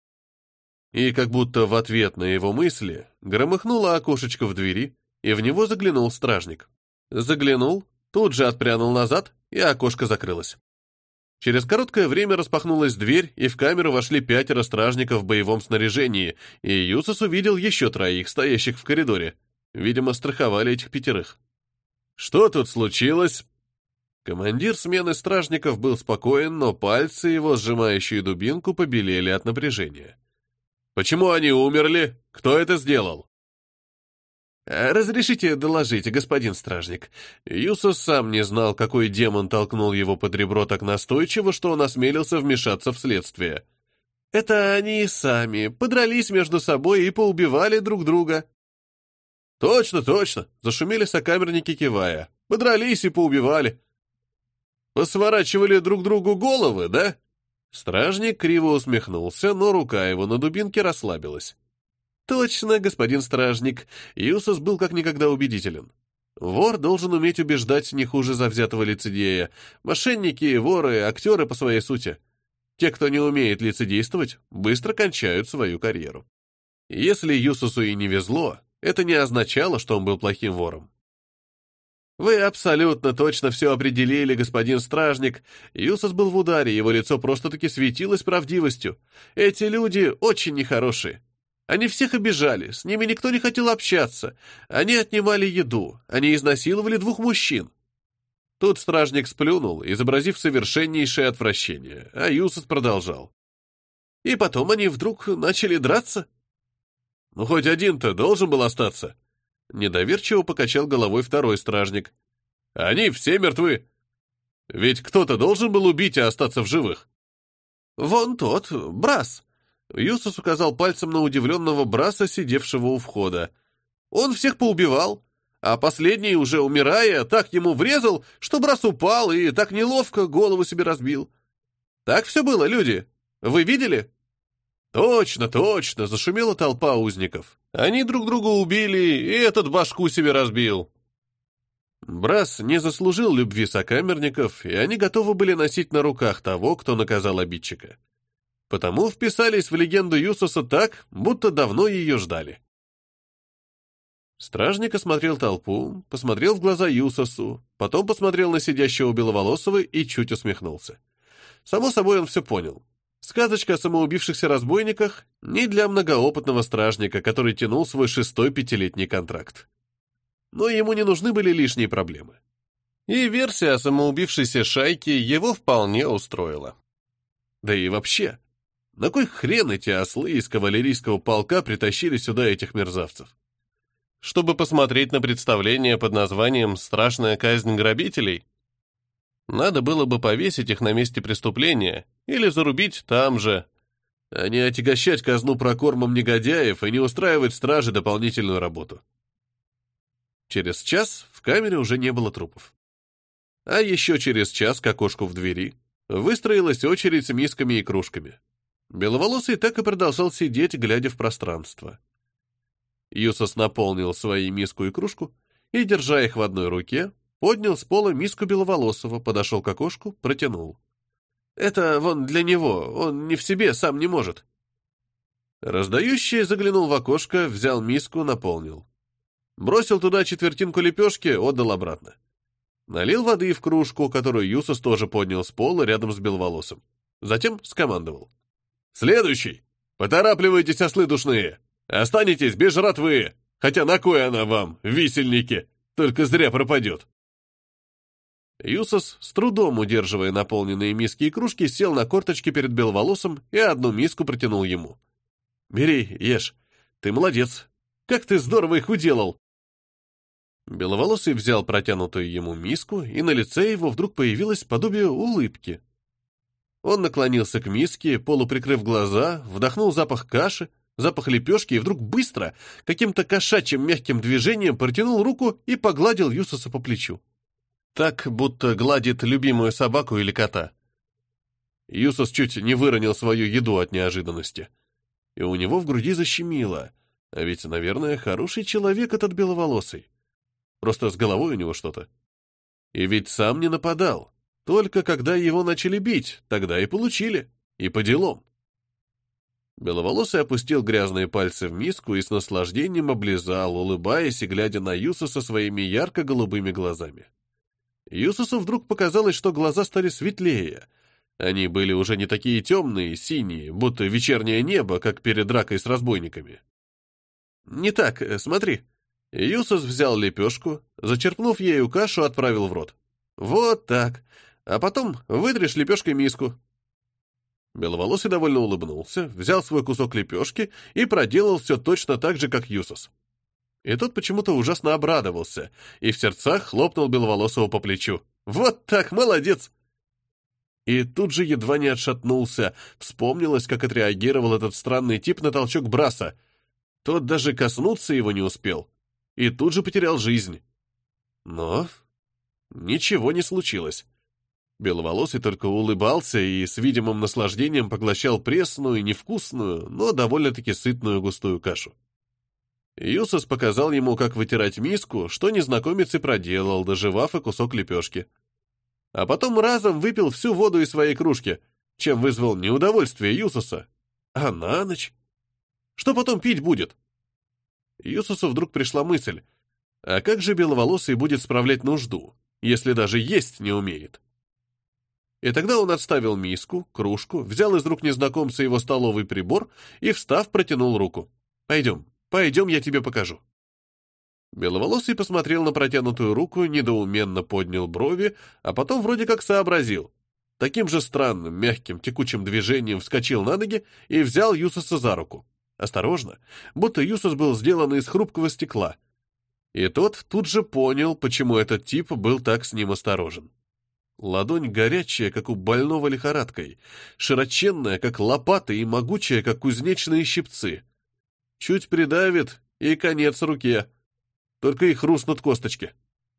И как будто в ответ на его мысли громыхнуло окошечко в двери, и в него заглянул стражник. Заглянул, тут же отпрянул назад, и окошко закрылось. Через короткое время распахнулась дверь, и в камеру вошли пятеро стражников в боевом снаряжении, и Юсос увидел еще троих, стоящих в коридоре. Видимо, страховали этих пятерых. «Что тут случилось?» Командир смены стражников был спокоен, но пальцы его, сжимающие дубинку, побелели от напряжения. «Почему они умерли? Кто это сделал?» «Разрешите доложить, господин стражник». Юсос сам не знал, какой демон толкнул его под ребро так настойчиво, что он осмелился вмешаться в следствие. «Это они сами подрались между собой и поубивали друг друга». «Точно, точно!» — зашумели сокамерники, кивая. «Подрались и поубивали». «Посворачивали друг другу головы, да?» Стражник криво усмехнулся, но рука его на дубинке расслабилась. «Точно, господин стражник». Юсос был как никогда убедителен. Вор должен уметь убеждать не хуже завзятого лицедея. Мошенники, воры, актеры по своей сути. Те, кто не умеет лицедействовать, быстро кончают свою карьеру. Если Юсосу и не везло, это не означало, что он был плохим вором. «Вы абсолютно точно все определили, господин стражник». Юсос был в ударе, его лицо просто-таки светилось правдивостью. «Эти люди очень нехорошие. Они всех обижали, с ними никто не хотел общаться. Они отнимали еду, они изнасиловали двух мужчин». Тут стражник сплюнул, изобразив совершеннейшее отвращение, а Юсос продолжал. «И потом они вдруг начали драться?» «Ну, хоть один-то должен был остаться». Недоверчиво покачал головой второй стражник. «Они все мертвы. Ведь кто-то должен был убить и остаться в живых». «Вон тот, Брас». Юсос указал пальцем на удивленного Браса, сидевшего у входа. «Он всех поубивал, а последний, уже умирая, так ему врезал, что Брас упал и так неловко голову себе разбил. Так все было, люди. Вы видели?» «Точно, точно!» — зашумела толпа узников. «Они друг друга убили, и этот башку себе разбил». Брас не заслужил любви сокамерников, и они готовы были носить на руках того, кто наказал обидчика. Потому вписались в легенду Юсоса так, будто давно ее ждали. Стражник осмотрел толпу, посмотрел в глаза Юсосу, потом посмотрел на сидящего Беловолосого и чуть усмехнулся. Само собой, он все понял. Сказочка о самоубившихся разбойниках не для многоопытного стражника, который тянул свой шестой пятилетний контракт. Но ему не нужны были лишние проблемы. И версия о самоубившейся шайке его вполне устроила. Да и вообще, на кой хрен эти ослы из кавалерийского полка притащили сюда этих мерзавцев? Чтобы посмотреть на представление под названием «Страшная казнь грабителей»? Надо было бы повесить их на месте преступления или зарубить там же, а не отягощать казну прокормом негодяев и не устраивать страже дополнительную работу. Через час в камере уже не было трупов. А еще через час к окошку в двери выстроилась очередь с мисками и кружками. Беловолосый так и продолжал сидеть, глядя в пространство. Юсос наполнил свои миску и кружку и, держа их в одной руке, поднял с пола миску Беловолосого, подошел к окошку, протянул. «Это вон для него, он не в себе, сам не может». Раздающий заглянул в окошко, взял миску, наполнил. Бросил туда четвертинку лепешки, отдал обратно. Налил воды в кружку, которую Юсос тоже поднял с пола рядом с Беловолосым. Затем скомандовал. «Следующий! Поторапливайтесь, ослы душные! Останетесь без жратвы! Хотя на кой она вам, висельники? Только зря пропадет!» Юсос, с трудом удерживая наполненные миски и кружки, сел на корточки перед Беловолосым и одну миску протянул ему. «Бери, ешь. Ты молодец. Как ты здорово их уделал!» Беловолосый взял протянутую ему миску, и на лице его вдруг появилось подобие улыбки. Он наклонился к миске, полуприкрыв глаза, вдохнул запах каши, запах лепешки и вдруг быстро, каким-то кошачьим мягким движением протянул руку и погладил Юсоса по плечу. Так, будто гладит любимую собаку или кота. Юсос чуть не выронил свою еду от неожиданности. И у него в груди защемило. А ведь, наверное, хороший человек этот Беловолосый. Просто с головой у него что-то. И ведь сам не нападал. Только когда его начали бить, тогда и получили. И по делам. Беловолосый опустил грязные пальцы в миску и с наслаждением облизал, улыбаясь и глядя на Юсоса своими ярко-голубыми глазами. Юсосу вдруг показалось, что глаза стали светлее. Они были уже не такие темные, синие, будто вечернее небо, как перед дракой с разбойниками. «Не так, смотри». Юсос взял лепешку, зачерпнув ею кашу, отправил в рот. «Вот так. А потом вытрешь лепешкой миску». Беловолосый довольно улыбнулся, взял свой кусок лепешки и проделал все точно так же, как Юсос. И тот почему-то ужасно обрадовался и в сердцах хлопнул Беловолосого по плечу. «Вот так, молодец!» И тут же едва не отшатнулся, вспомнилось, как отреагировал этот странный тип на толчок Браса. Тот даже коснуться его не успел, и тут же потерял жизнь. Но ничего не случилось. Беловолосый только улыбался и с видимым наслаждением поглощал пресную, невкусную, но довольно-таки сытную густую кашу. Юсос показал ему, как вытирать миску, что незнакомец и проделал, доживав и кусок лепешки. А потом разом выпил всю воду из своей кружки, чем вызвал неудовольствие Юсоса. А на ночь? Что потом пить будет? Юсосу вдруг пришла мысль, а как же Беловолосый будет справлять нужду, если даже есть не умеет? И тогда он отставил миску, кружку, взял из рук незнакомца его столовый прибор и, встав, протянул руку. «Пойдем, пойдем, я тебе покажу». Беловолосый посмотрел на протянутую руку, недоуменно поднял брови, а потом вроде как сообразил. Таким же странным, мягким, текучим движением вскочил на ноги и взял Юсоса за руку. Осторожно, будто Юсос был сделан из хрупкого стекла. И тот тут же понял, почему этот тип был так с ним осторожен. Ладонь горячая, как у больного лихорадкой, широченная, как лопата, и могучая, как кузнечные щипцы. Чуть придавит, и конец руке. Только и хрустнут косточки.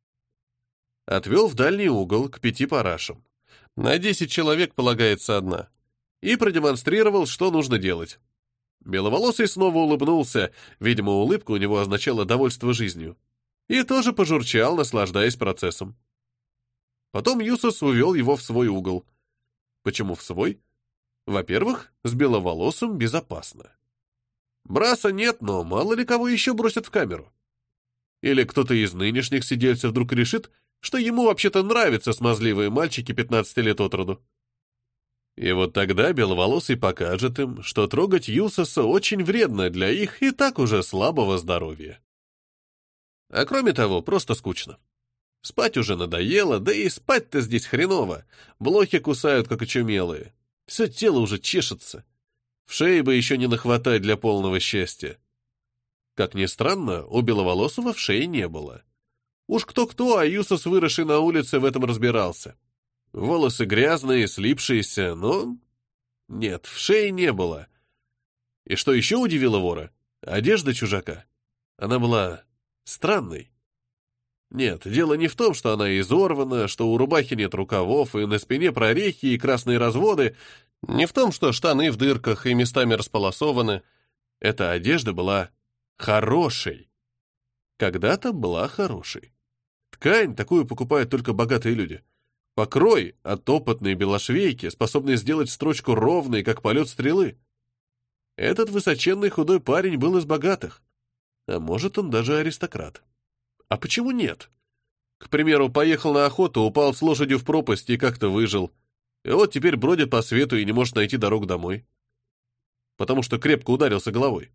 Отвел в дальний угол к пяти парашам. На десять человек полагается одна. И продемонстрировал, что нужно делать. Беловолосый снова улыбнулся, видимо, улыбка у него означала довольство жизнью. И тоже пожурчал, наслаждаясь процессом. Потом Юсос увел его в свой угол. Почему в свой? Во-первых, с Беловолосым безопасно. Браса нет, но мало ли кого еще бросят в камеру. Или кто-то из нынешних сидельцев вдруг решит, что ему вообще-то нравятся смазливые мальчики пятнадцати лет от роду. И вот тогда Беловолосый покажет им, что трогать Юсоса очень вредно для их и так уже слабого здоровья. А кроме того, просто скучно. Спать уже надоело, да и спать-то здесь хреново. Блохи кусают, как очумелые. Все тело уже чешется. В шее бы еще не нахватать для полного счастья. Как ни странно, у Беловолосого в шее не было. Уж кто-кто, а Юсос, выросший на улице, в этом разбирался. Волосы грязные, слипшиеся, но... Нет, в шее не было. И что еще удивило вора? Одежда чужака. Она была странной. Нет, дело не в том, что она изорвана, что у рубахи нет рукавов, и на спине прорехи и красные разводы, не в том, что штаны в дырках и местами располосованы. Эта одежда была хорошей. Когда-то была хорошей. Ткань такую покупают только богатые люди. Покрой от опытной белошвейки, способной сделать строчку ровной, как полет стрелы. Этот высоченный худой парень был из богатых. А может, он даже аристократ. А почему нет? К примеру, поехал на охоту, упал с лошадью в пропасть и как-то выжил. И вот теперь бродит по свету и не может найти дорогу домой. Потому что крепко ударился головой.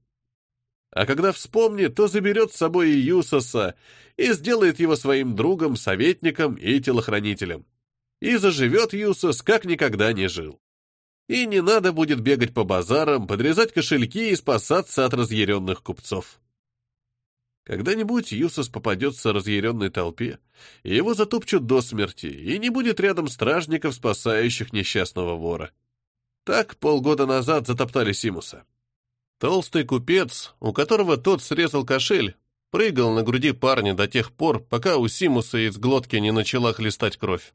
А когда вспомнит, то заберет с собой и Юсоса и сделает его своим другом, советником и телохранителем. И заживет Юсос, как никогда не жил. И не надо будет бегать по базарам, подрезать кошельки и спасаться от разъяренных купцов. Когда-нибудь Юсос попадется разъяренной толпе, и его затопчут до смерти, и не будет рядом стражников, спасающих несчастного вора. Так полгода назад затоптали Симуса. Толстый купец, у которого тот срезал кошель, прыгал на груди парня до тех пор, пока у Симуса из глотки не начала хлестать кровь.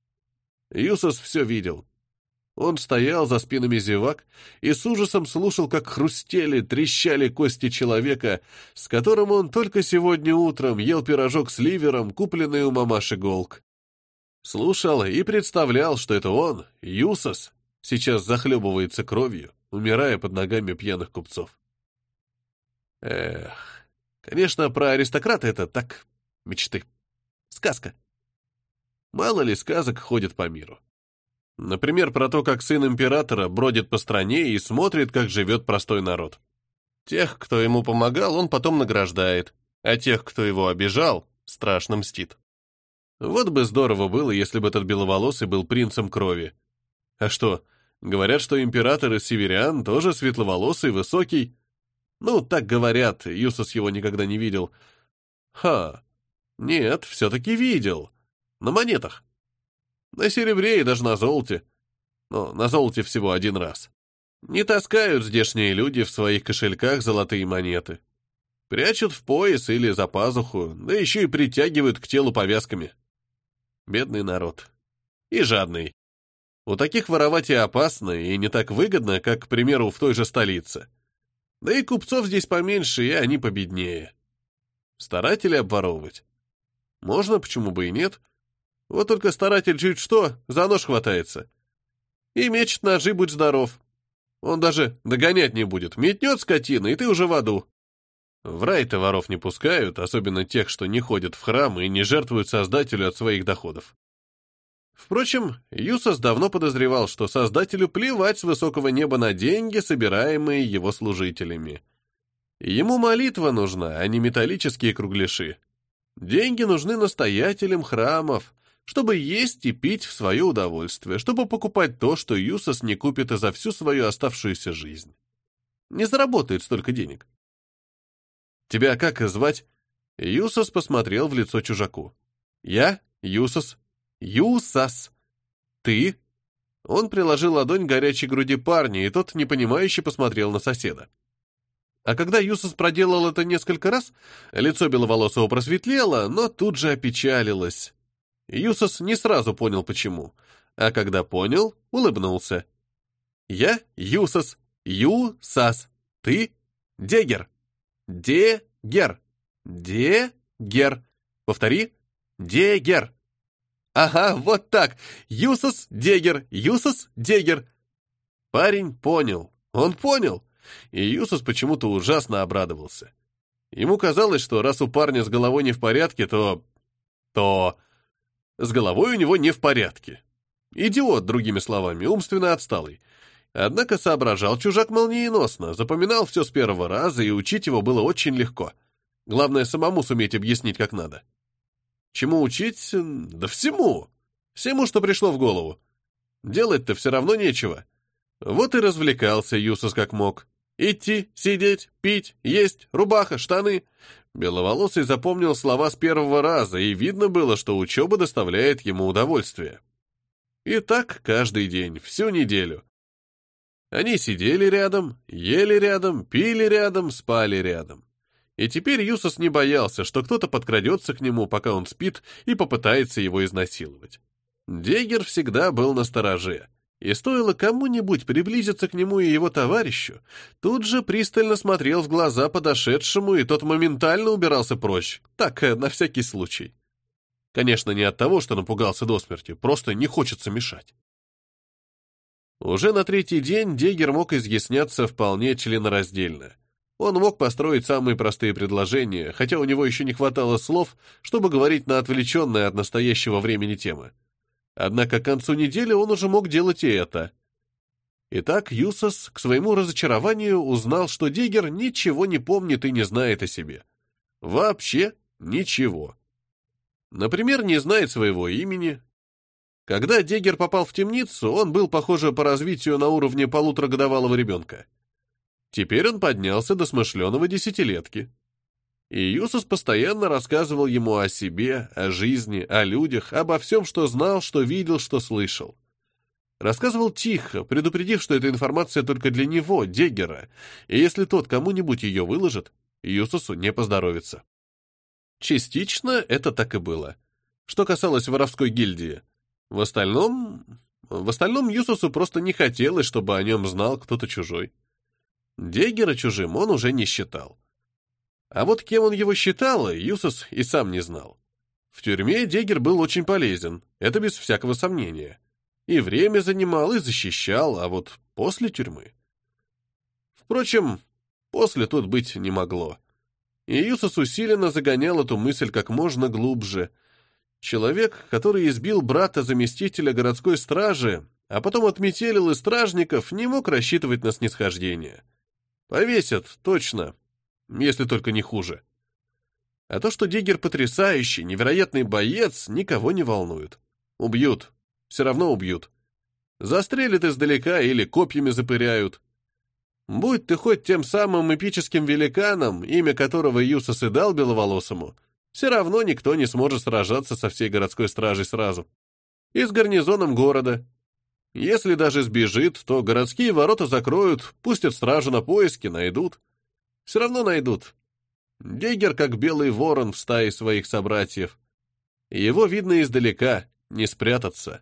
Юсос все видел. Он стоял за спинами зевак и с ужасом слушал, как хрустели, трещали кости человека, с которым он только сегодня утром ел пирожок с ливером, купленный у мамаши Голк. Слушал и представлял, что это он, Юсос, сейчас захлебывается кровью, умирая под ногами пьяных купцов. Эх, конечно, про аристократа это так, мечты. Сказка. Мало ли сказок ходит по миру. Например, про то, как сын императора бродит по стране и смотрит, как живет простой народ. Тех, кто ему помогал, он потом награждает, а тех, кто его обижал, страшно мстит. Вот бы здорово было, если бы этот беловолосый был принцем крови. А что, говорят, что император из северян тоже светловолосый, высокий? Ну, так говорят, Юсос его никогда не видел. Ха, нет, все-таки видел. На монетах. На серебре и даже на золоте. Но на золоте всего один раз. Не таскают здешние люди в своих кошельках золотые монеты. Прячут в пояс или за пазуху, да еще и притягивают к телу повязками. Бедный народ. И жадный. У таких воровать и опасно, и не так выгодно, как, к примеру, в той же столице. Да и купцов здесь поменьше, и они победнее. Старатели обворовывать. Можно, почему бы и нет. Вот только старатель чуть что, за нож хватается. И мечет ножи, будь здоров. Он даже догонять не будет. Метнет скотина, и ты уже в аду. В рай-то воров не пускают, особенно тех, что не ходят в храм и не жертвуют Создателю от своих доходов. Впрочем, Юсос давно подозревал, что Создателю плевать с высокого неба на деньги, собираемые его служителями. Ему молитва нужна, а не металлические кругляши. Деньги нужны настоятелям храмов, чтобы есть и пить в свое удовольствие, чтобы покупать то, что Юсос не купит и за всю свою оставшуюся жизнь. Не заработает столько денег. «Тебя как звать?» Юсос посмотрел в лицо чужаку. «Я Юсос». «Юсос! Ты?» Он приложил ладонь к горячей груди парня, и тот непонимающе посмотрел на соседа. А когда Юсос проделал это несколько раз, лицо беловолосого просветлело, но тут же опечалилось. Юсос не сразу понял, почему, а когда понял, улыбнулся. «Я Юсос. Юсас. Ты Дегер. Дегер. Дегер. Повтори. Дегер. Ага, вот так. Юсос Дегер. Юсос Дегер». Парень понял. Он понял. И Юсос почему-то ужасно обрадовался. Ему казалось, что раз у парня с головой не в порядке, то... то... с головой у него не в порядке. Идиот, другими словами, умственно отсталый. Однако соображал чужак молниеносно, запоминал все с первого раза, и учить его было очень легко. Главное, самому суметь объяснить, как надо. Чему учить? Да всему. Всему, что пришло в голову. Делать-то все равно нечего. Вот и развлекался Юсос как мог. Идти, сидеть, пить, есть, рубаха, штаны. Беловолосый запомнил слова с первого раза, и видно было, что учеба доставляет ему удовольствие. И так каждый день, всю неделю. Они сидели рядом, ели рядом, пили рядом, спали рядом. И теперь Юсос не боялся, что кто-то подкрадется к нему, пока он спит, и попытается его изнасиловать. Деггер всегда был настороже, и стоило кому-нибудь приблизиться к нему и его товарищу, тут же пристально смотрел в глаза подошедшему, и тот моментально убирался прочь, так, на всякий случай. Конечно, не от того, что напугался до смерти, просто не хочется мешать. Уже на третий день Деггер мог изъясняться вполне членораздельно. Он мог построить самые простые предложения, хотя у него еще не хватало слов, чтобы говорить на отвлеченные от настоящего времени темы. Однако к концу недели он уже мог делать и это. Итак, Юсос, к своему разочарованию, узнал, что Деггер ничего не помнит и не знает о себе. Вообще ничего. Например, не знает своего имени. Когда Деггер попал в темницу, он был, похоже, по развитию на уровне полуторагодовалого ребенка. Теперь он поднялся до смышленого десятилетки. И Юсос постоянно рассказывал ему о себе, о жизни, о людях, обо всем, что знал, что видел, что слышал. Рассказывал тихо, предупредив, что эта информация только для него, Деггера, и если тот кому-нибудь ее выложит, Юсосу не поздоровится. Частично это так и было. Что касалось воровской гильдии, в остальном... В остальном Юсосу просто не хотелось, чтобы о нем знал кто-то чужой. Деггера чужим он уже не считал. А вот кем он его считал, Юсос и сам не знал. В тюрьме Деггер был очень полезен, это без всякого сомнения. И время занимал, и защищал, а вот после тюрьмы... Впрочем, после тут быть не могло. И Юсос усиленно загонял эту мысль как можно глубже. Человек, который избил брата заместителя городской стражи, а потом отметелил и стражников, не мог рассчитывать на снисхождение. Повесят, точно, если только не хуже. А то, что Деггер потрясающий, невероятный боец, никого не волнует. Убьют, все равно убьют. Застрелят издалека или копьями запыряют. Будь ты хоть тем самым эпическим великаном, имя которого Юсос и дал Беловолосому, все равно никто не сможет сражаться со всей городской стражей сразу. И с гарнизоном города. Если даже сбежит, то городские ворота закроют, пустят стражу на поиски, найдут. Все равно найдут. Деггер как белый ворон в стае своих собратьев. Его видно издалека, не спрятаться.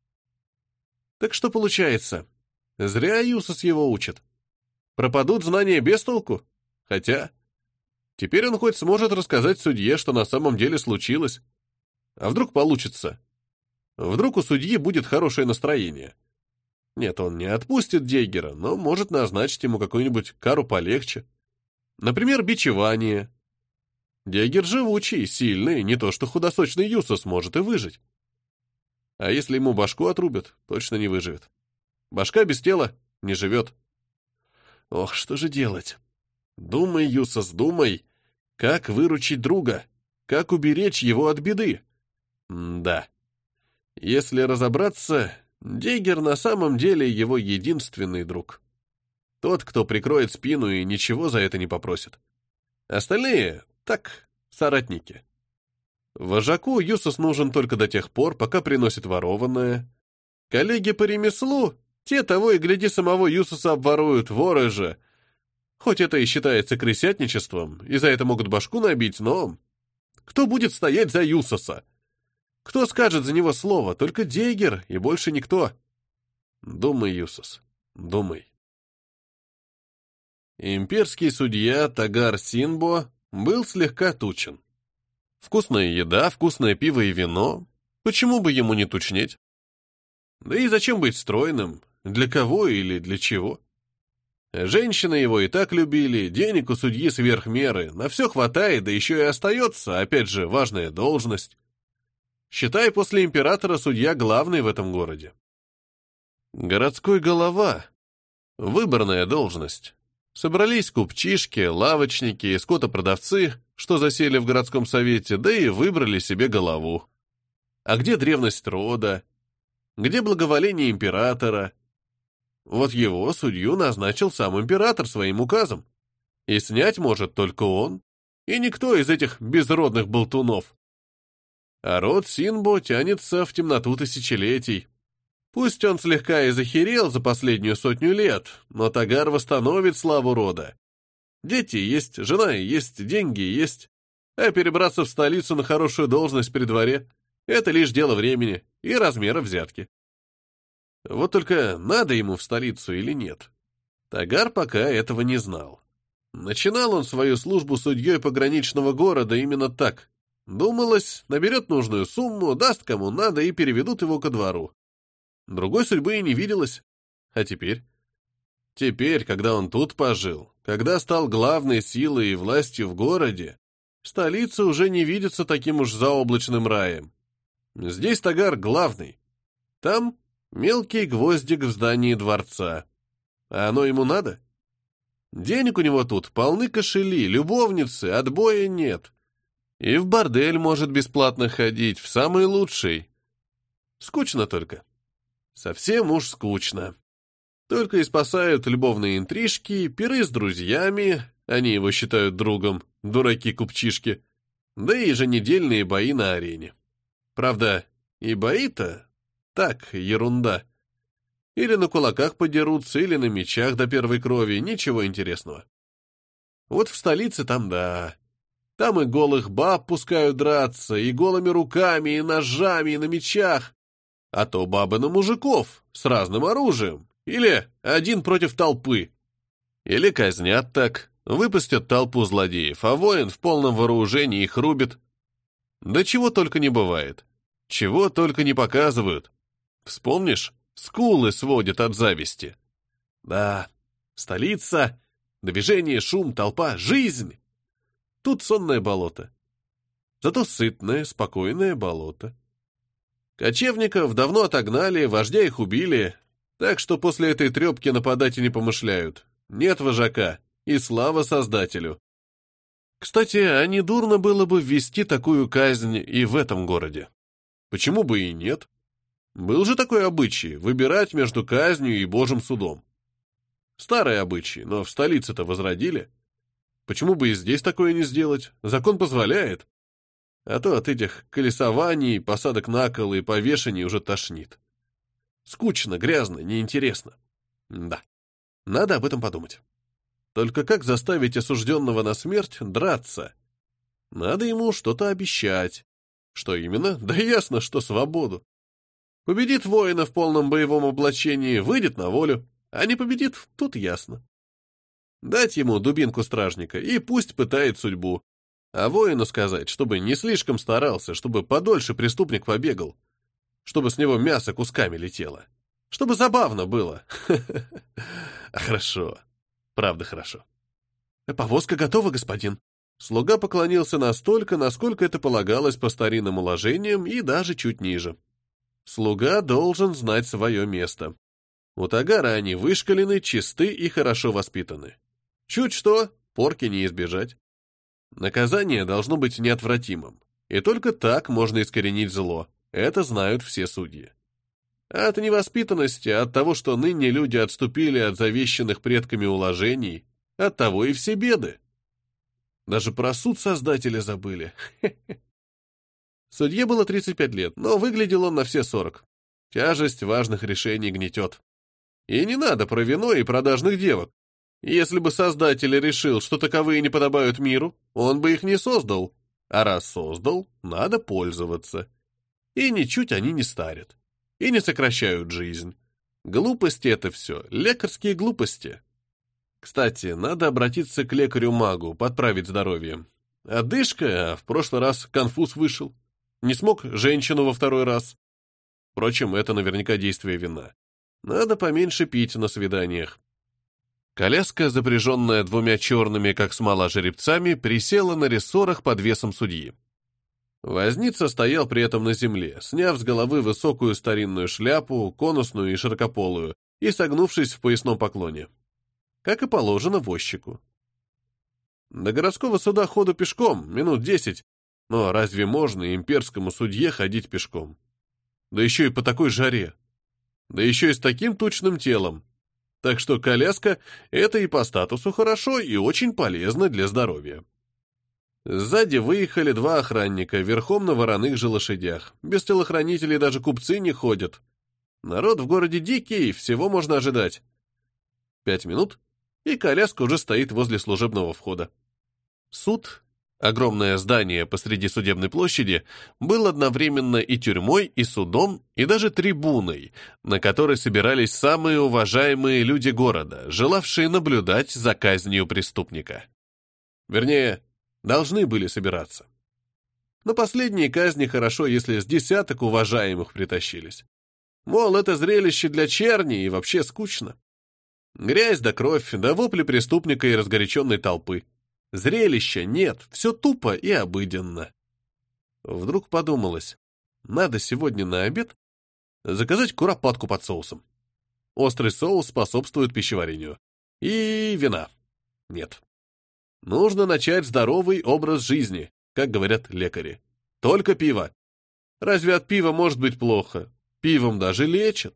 Так что получается? Зря Юсос его учит. Пропадут знания без толку? Хотя... Теперь он хоть сможет рассказать судье, что на самом деле случилось. А вдруг получится? Вдруг у судьи будет хорошее настроение. Нет, он не отпустит Деггера, но может назначить ему какую-нибудь кару полегче. Например, бичевание. Деггер живучий, сильный, не то что худосочный Юсос может и выжить. А если ему башку отрубят, точно не выживет. Башка без тела не живет. Ох, что же делать? Думай, Юсос, думай. Как выручить друга? Как уберечь его от беды? М-да. Если разобраться, Деггер на самом деле его единственный друг. Тот, кто прикроет спину и ничего за это не попросит. Остальные — так, соратники. Вожаку Юсос нужен только до тех пор, пока приносит ворованное. Коллеги по ремеслу, те того и гляди самого Юсоса обворуют, воры же. Хоть это и считается крысятничеством, и за это могут башку набить, но... Кто будет стоять за Юсоса? Кто скажет за него слово? Только Деггер и больше никто. Думай, Юсос, думай. Имперский судья Тагар Синбо был слегка тучен. Вкусная еда, вкусное пиво и вино. Почему бы ему не тучнеть? Да и зачем быть стройным? Для кого или для чего? Женщины его и так любили, денег у судьи сверх меры, на все хватает, да еще и остается, опять же, важная должность. Считай, после императора судья главный в этом городе. Городской голова. Выборная должность. Собрались купчишки, лавочники и скотопродавцы, что засели в городском совете, да и выбрали себе голову. А где древность рода? Где благоволение императора? Вот его, судью, назначил сам император своим указом. И снять может только он, и никто из этих безродных болтунов. А род Синбо тянется в темноту тысячелетий. Пусть он слегка и захерел за последнюю сотню лет, но Тагар восстановит славу рода. Дети есть, жена есть, деньги есть. А перебраться в столицу на хорошую должность при дворе — это лишь дело времени и размера взятки. Вот только надо ему в столицу или нет? Тагар пока этого не знал. Начинал он свою службу судьей пограничного города именно так. Думалось, наберет нужную сумму, даст кому надо и переведут его ко двору. Другой судьбы и не виделось. А теперь? Теперь, когда он тут пожил, когда стал главной силой и властью в городе, столица уже не видится таким уж заоблачным раем. Здесь Тагар главный. Там мелкий гвоздик в здании дворца. А оно ему надо? Денег у него тут полны кошели, любовницы, отбоя нет. И в бордель может бесплатно ходить, в самый лучший. Скучно только. Совсем уж скучно. Только и спасают любовные интрижки, пиры с друзьями, они его считают другом, дураки-купчишки, да и еженедельные бои на арене. Правда, и бои-то так, ерунда. Или на кулаках подерутся, или на мечах до первой крови, ничего интересного. Вот в столице там да. Там и голых баб пускают драться, и голыми руками, и ножами, и на мечах. А то бабы на мужиков с разным оружием. Или один против толпы. Или казнят так, выпустят толпу злодеев, а воин в полном вооружении их рубит. Да чего только не бывает. Чего только не показывают. Вспомнишь, скулы сводят от зависти. Да, столица, движение, шум, толпа, жизнь. Тут сонное болото. Зато сытное, спокойное болото. Кочевников давно отогнали, вождя их убили, так что после этой трепки нападать и не помышляют. Нет вожака, и слава Создателю. Кстати, а не дурно было бы ввести такую казнь и в этом городе. Почему бы и нет? Был же такой обычай — выбирать между казнью и Божьим судом. Старый обычай, но в столице-то возродили. Почему бы и здесь такое не сделать? Закон позволяет. А то от этих колесований, посадок на кол и повешений уже тошнит. Скучно, грязно, неинтересно. Да, надо об этом подумать. Только как заставить осужденного на смерть драться? Надо ему что-то обещать. Что именно? Да ясно, что свободу. Победит воина в полном боевом облачении, выйдет на волю, а не победит, тут ясно. Дать ему дубинку стражника и пусть пытает судьбу. А воину сказать, чтобы не слишком старался, чтобы подольше преступник побегал, чтобы с него мясо кусками летело, чтобы забавно было. Хорошо, правда хорошо. Повозка готова, господин. Слуга поклонился настолько, насколько это полагалось по старинным уложениям, и даже чуть ниже. Слуга должен знать свое место. У Тагара они вышкалены, чисты и хорошо воспитаны. Чуть что, порки не избежать. Наказание должно быть неотвратимым, и только так можно искоренить зло. Это знают все судьи. А от невоспитанности, от того, что ныне люди отступили от завещанных предками уложений, от того и все беды. Даже про суд Создателя забыли. Судье было тридцать пять лет, но выглядел он на все сорок. Тяжесть важных решений гнетет. И не надо про вино и продажных девок. Если бы Создатель решил, что таковые не подобают миру, он бы их не создал. А раз создал, надо пользоваться. И ничуть они не старят. И не сокращают жизнь. Глупости это все, лекарские глупости. Кстати, надо обратиться к лекарю-магу, подправить здоровье. Одышка, а в прошлый раз конфуз вышел. Не смог женщину во второй раз. Впрочем, это наверняка действие вина. Надо поменьше пить на свиданиях. Коляска, запряженная двумя черными, как смола, жеребцами, присела на рессорах под весом судьи. Возница стоял при этом на земле, сняв с головы высокую старинную шляпу, конусную и широкополую, и согнувшись в поясном поклоне. Как и положено возчику. До городского суда ходу пешком, минут десять, но разве можно имперскому судье ходить пешком? Да еще и по такой жаре. Да еще и с таким тучным телом. Так что коляска — это и по статусу хорошо, и очень полезно для здоровья. Сзади выехали два охранника, верхом на вороных же лошадях. Без телохранителей даже купцы не ходят. Народ в городе дикий, всего можно ожидать. Пять минут, и коляска уже стоит возле служебного входа. Суд, огромное здание посреди судебной площади, был одновременно и тюрьмой, и судом, и даже трибуной, на которой собирались самые уважаемые люди города, желавшие наблюдать за казнью преступника. Вернее, должны были собираться. На последние казни хорошо, если с десяток уважаемых притащились. Мол, это зрелище для черни и вообще скучно. Грязь да кровь, да вопли преступника и разгоряченной толпы. Зрелища нет, все тупо и обыденно. Вдруг подумалось, надо сегодня на обед заказать куропатку под соусом. Острый соус способствует пищеварению. И вина. Нет. Нужно начать здоровый образ жизни, как говорят лекари. Только пиво. Разве от пива может быть плохо? Пивом даже лечат.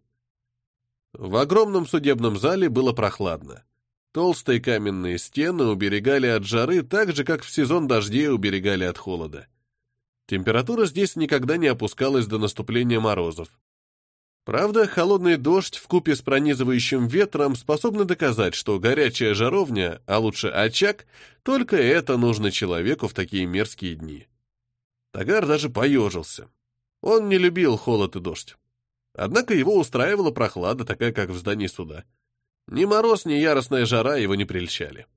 В огромном судебном зале было прохладно. Толстые каменные стены уберегали от жары так же, как в сезон дождей уберегали от холода. Температура здесь никогда не опускалась до наступления морозов. Правда, холодный дождь вкупе с пронизывающим ветром способны доказать, что горячая жаровня, а лучше очаг, только это нужно человеку в такие мерзкие дни. Тагар даже поежился. Он не любил холод и дождь. Однако его устраивала прохлада, такая, как в здании суда. Ни мороз, ни яростная жара его не прельщали.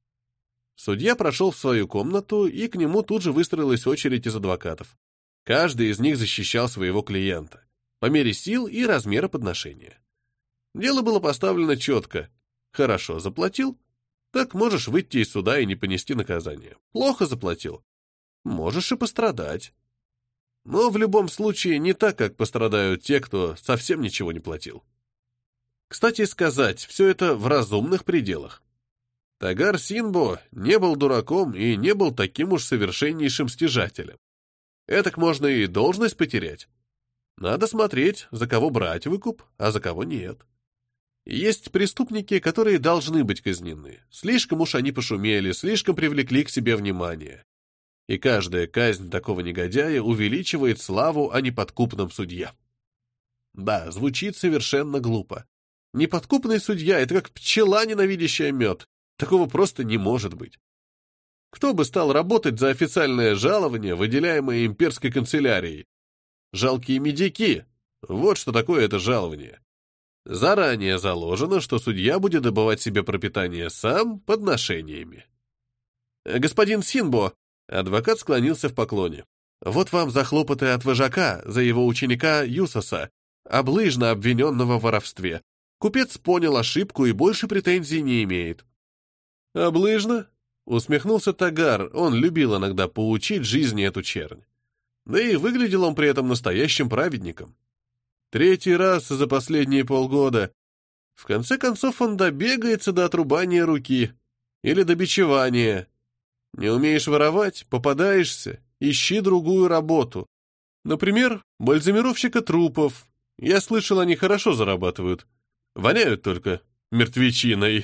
Судья прошел в свою комнату, и к нему тут же выстроилась очередь из адвокатов. Каждый из них защищал своего клиента по мере сил и размера подношения. Дело было поставлено четко. Хорошо заплатил? Так можешь выйти из суда и не понести наказание. Плохо заплатил? Можешь и пострадать. Но в любом случае не так, как пострадают те, кто совсем ничего не платил. Кстати сказать, все это в разумных пределах. Тагар Синбо не был дураком и не был таким уж совершеннейшим стяжателем. Этак можно и должность потерять. Надо смотреть, за кого брать выкуп, а за кого нет. Есть преступники, которые должны быть казнены. Слишком уж они пошумели, слишком привлекли к себе внимание. И каждая казнь такого негодяя увеличивает славу о неподкупном судье. Да, звучит совершенно глупо. Неподкупный судья — это как пчела, ненавидящая мед. Такого просто не может быть. Кто бы стал работать за официальное жалование, выделяемое имперской канцелярией? Жалкие медики. Вот что такое это жалование. Заранее заложено, что судья будет добывать себе пропитание сам подношениями. Господин Синбо, адвокат склонился в поклоне. Вот вам за хлопоты от вожака, за его ученика Юсоса, облыжно обвиненного в воровстве. Купец понял ошибку и больше претензий не имеет. Облыжно? Усмехнулся Тагар, он любил иногда поучить жизни эту чернь. Да и выглядел он при этом настоящим праведником. Третий раз за последние полгода. В конце концов он добегается до отрубания руки. Или до бичевания. Не умеешь воровать, попадаешься, ищи другую работу. Например, бальзамировщика трупов. Я слышал, они хорошо зарабатывают. Воняют только мертвечиной.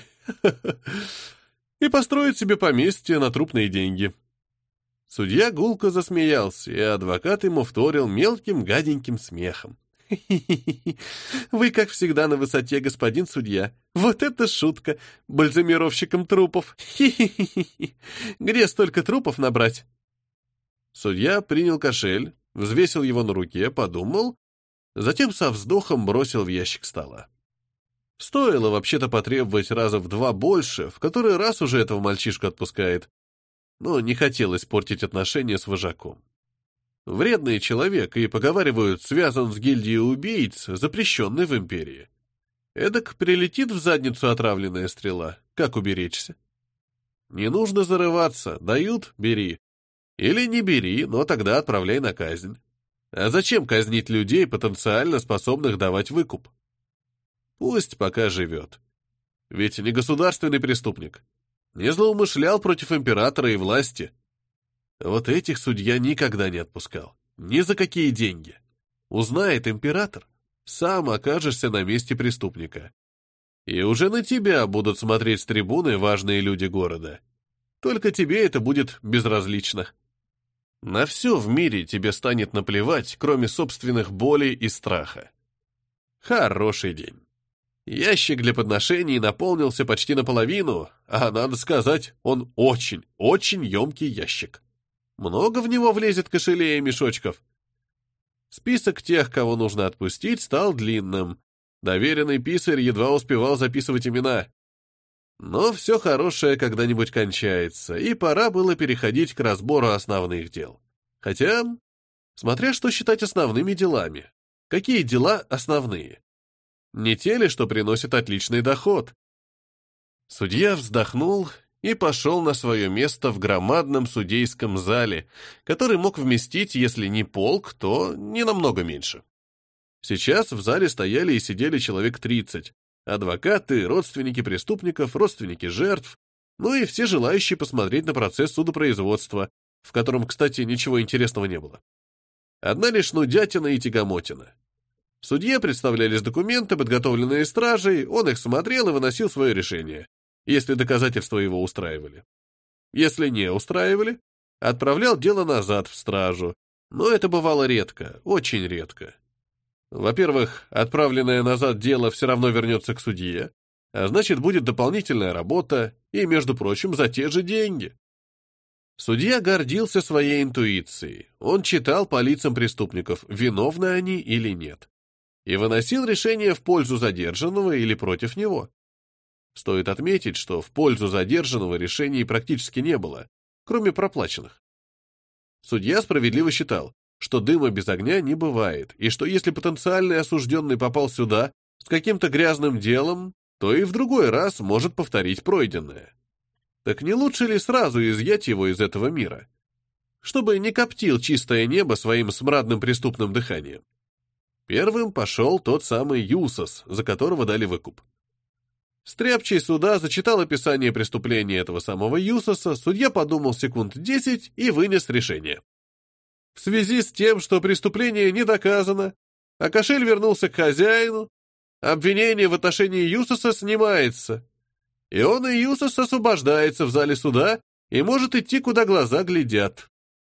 И построить себе поместье на трупные деньги. Судья гулко засмеялся, и адвокат ему вторил мелким гаденьким смехом. Вы, как всегда, на высоте, господин судья. Вот это шутка, бальзамировщиком трупов. Где столько трупов набрать? Судья принял кошель, взвесил его на руке, подумал, затем со вздохом бросил в ящик стола. Стоило вообще-то потребовать раза в два больше, в который раз уже этого мальчишку отпускает. Но не хотелось портить отношения с вожаком. Вредный человек, и, поговаривают, связан с гильдией убийц, запрещенной в империи. Эдак прилетит в задницу отравленная стрела. Как уберечься? Не нужно зарываться. Дают — бери. Или не бери, но тогда отправляй на казнь. А зачем казнить людей, потенциально способных давать выкуп? Пусть пока живет. Ведь не государственный преступник. Не злоумышлял против императора и власти. Вот этих судья никогда не отпускал. Ни за какие деньги. Узнает император, сам окажешься на месте преступника. И уже на тебя будут смотреть с трибуны важные люди города. Только тебе это будет безразлично. На все в мире тебе станет наплевать, кроме собственных болей и страха. Хороший день. Ящик для подношений наполнился почти наполовину, а, надо сказать, он очень, очень емкий ящик. Много в него влезет кошелей и мешочков. Список тех, кого нужно отпустить, стал длинным. Доверенный писарь едва успевал записывать имена. Но все хорошее когда-нибудь кончается, и пора было переходить к разбору основных дел. Хотя, смотря что считать основными делами. Какие дела основные? Не те ли, что приносят отличный доход? Судья вздохнул и пошел на свое место в громадном судейском зале, который мог вместить, если не полк, то не намного меньше. Сейчас в зале стояли и сидели человек тридцать. Адвокаты, родственники преступников, родственники жертв, ну и все желающие посмотреть на процесс судопроизводства, в котором, кстати, ничего интересного не было. Одна лишь нудятина и тягомотина. Судье представлялись документы, подготовленные стражей, он их смотрел и выносил свое решение, если доказательства его устраивали. Если не устраивали, отправлял дело назад в стражу, но это бывало редко, очень редко. Во-первых, отправленное назад дело все равно вернется к судье, а значит, будет дополнительная работа и, между прочим, за те же деньги. Судья гордился своей интуицией, он читал по лицам преступников, виновны они или нет, и выносил решение в пользу задержанного или против него. Стоит отметить, что в пользу задержанного решений практически не было, кроме проплаченных. Судья справедливо считал, что дыма без огня не бывает, и что если потенциальный осужденный попал сюда с каким-то грязным делом, то и в другой раз может повторить пройденное. Так не лучше ли сразу изъять его из этого мира, чтобы не коптил чистое небо своим смрадным преступным дыханием? Первым пошел тот самый Юсос, за которого дали выкуп. Стряпчий суда зачитал описание преступления этого самого Юсоса, судья подумал секунд десять и вынес решение. В связи с тем, что преступление не доказано, а кошель вернулся к хозяину, обвинение в отношении Юсоса снимается, и он и Юсос освобождается в зале суда и может идти, куда глаза глядят.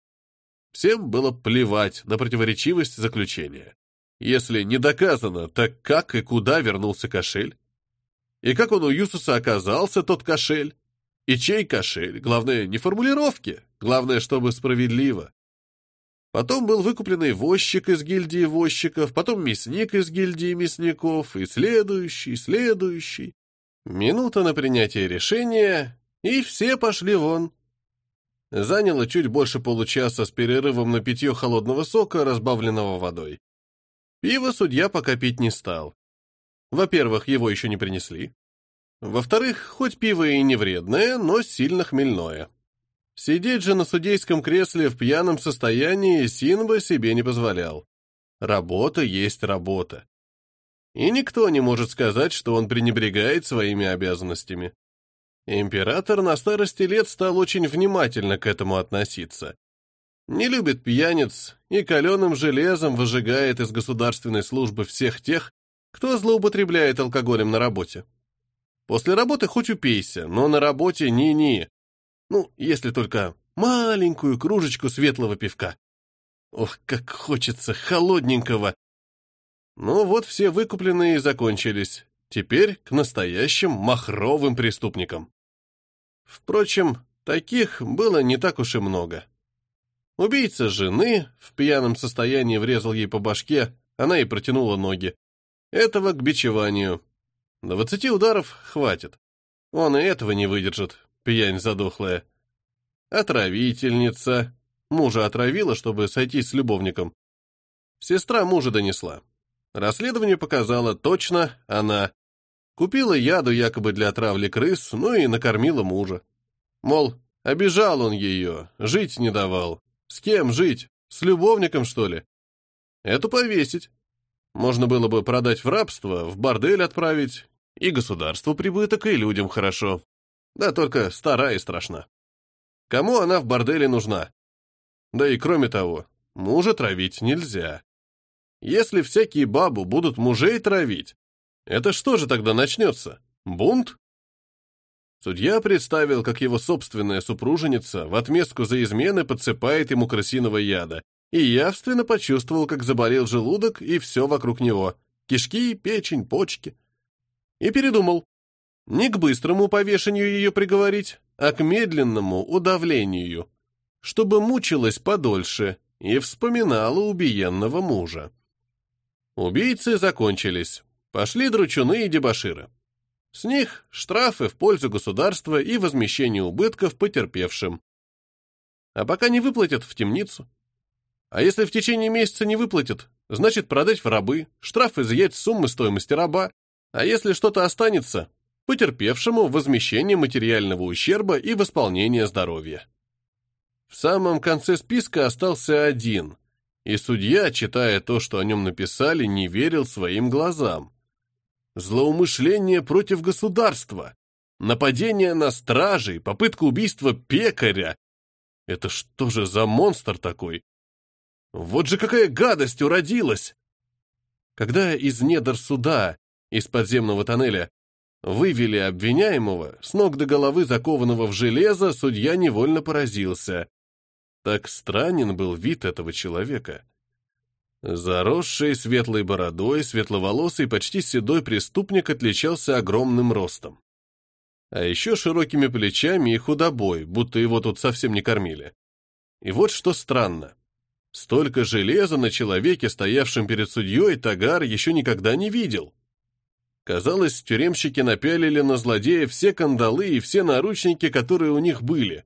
Всем было плевать на противоречивость заключения. Если не доказано, так как и куда вернулся кошель? И как он у Юсоса оказался, тот кошель? И чей кошель? Главное, не формулировки, главное, чтобы справедливо. Потом был выкупленный возчик из гильдии возчиков, потом мясник из гильдии мясников, и следующий, следующий. Минута на принятие решения, и все пошли вон. Заняло чуть больше получаса с перерывом на питье холодного сока, разбавленного водой. Пиво судья пока пить не стал. Во-первых, его еще не принесли. Во-вторых, хоть пиво и не вредное, но сильно хмельное. Сидеть же на судейском кресле в пьяном состоянии Синба себе не позволял. Работа есть работа. И никто не может сказать, что он пренебрегает своими обязанностями. Император на старости лет стал очень внимательно к этому относиться. Не любит пьяниц и каленым железом выжигает из государственной службы всех тех, кто злоупотребляет алкоголем на работе. После работы хоть упейся, но на работе ни-ни. Ну, если только маленькую кружечку светлого пивка. Ох, как хочется холодненького. Ну вот все выкупленные закончились. Теперь к настоящим махровым преступникам. Впрочем, таких было не так уж и много. Убийца жены в пьяном состоянии врезал ей по башке, она и протянула ноги. Этого к бичеванию. Двадцати ударов хватит. Он и этого не выдержит, пьянь задохлая. Отравительница. Мужа отравила, чтобы сойтись с любовником. Сестра мужа донесла. Расследование показало, точно она. Купила яду якобы для отравли крыс, ну и накормила мужа. Мол, Обижал он ее, жить не давал. С кем жить? С любовником, что ли? Эту повесить. Можно было бы продать в рабство, в бордель отправить. И государству прибыток, и людям хорошо. Да только стара и страшна. Кому она в борделе нужна? Да и кроме того, мужа травить нельзя. Если всякие бабу будут мужей травить, это что же тогда начнется? Бунт? Судья представил, как его собственная супруженица в отместку за измены подсыпает ему крысиного яда, и явственно почувствовал, как заболел желудок и все вокруг него. Кишки, печень, почки. И передумал. Не к быстрому повешению ее приговорить, а к медленному удавлению, чтобы мучилась подольше и вспоминала убиенного мужа. Убийцы закончились. Пошли дручуны и дебоширы. С них штрафы в пользу государства и возмещение убытков потерпевшим. А пока не выплатят, в темницу. А если в течение месяца не выплатят, значит продать в рабы, штраф изъять с суммы стоимости раба, а если что-то останется, потерпевшему возмещение материального ущерба и восполнение здоровья. В самом конце списка остался один, и судья, читая то, что о нем написали, не верил своим глазам. Злоумышление против государства, нападение на стражей, попытка убийства пекаря. Это что же за монстр такой? Вот же какая гадость уродилась! Когда из недр суда, из подземного тоннеля, вывели обвиняемого, с ног до головы закованного в железо, судья невольно поразился. Так странен был вид этого человека. Заросший светлой бородой, светловолосый, почти седой преступник отличался огромным ростом. А еще широкими плечами и худобой, будто его тут совсем не кормили. И вот что странно. Столько железа на человеке, стоявшем перед судьей, Тагар еще никогда не видел. Казалось, тюремщики напялили на злодея все кандалы и все наручники, которые у них были.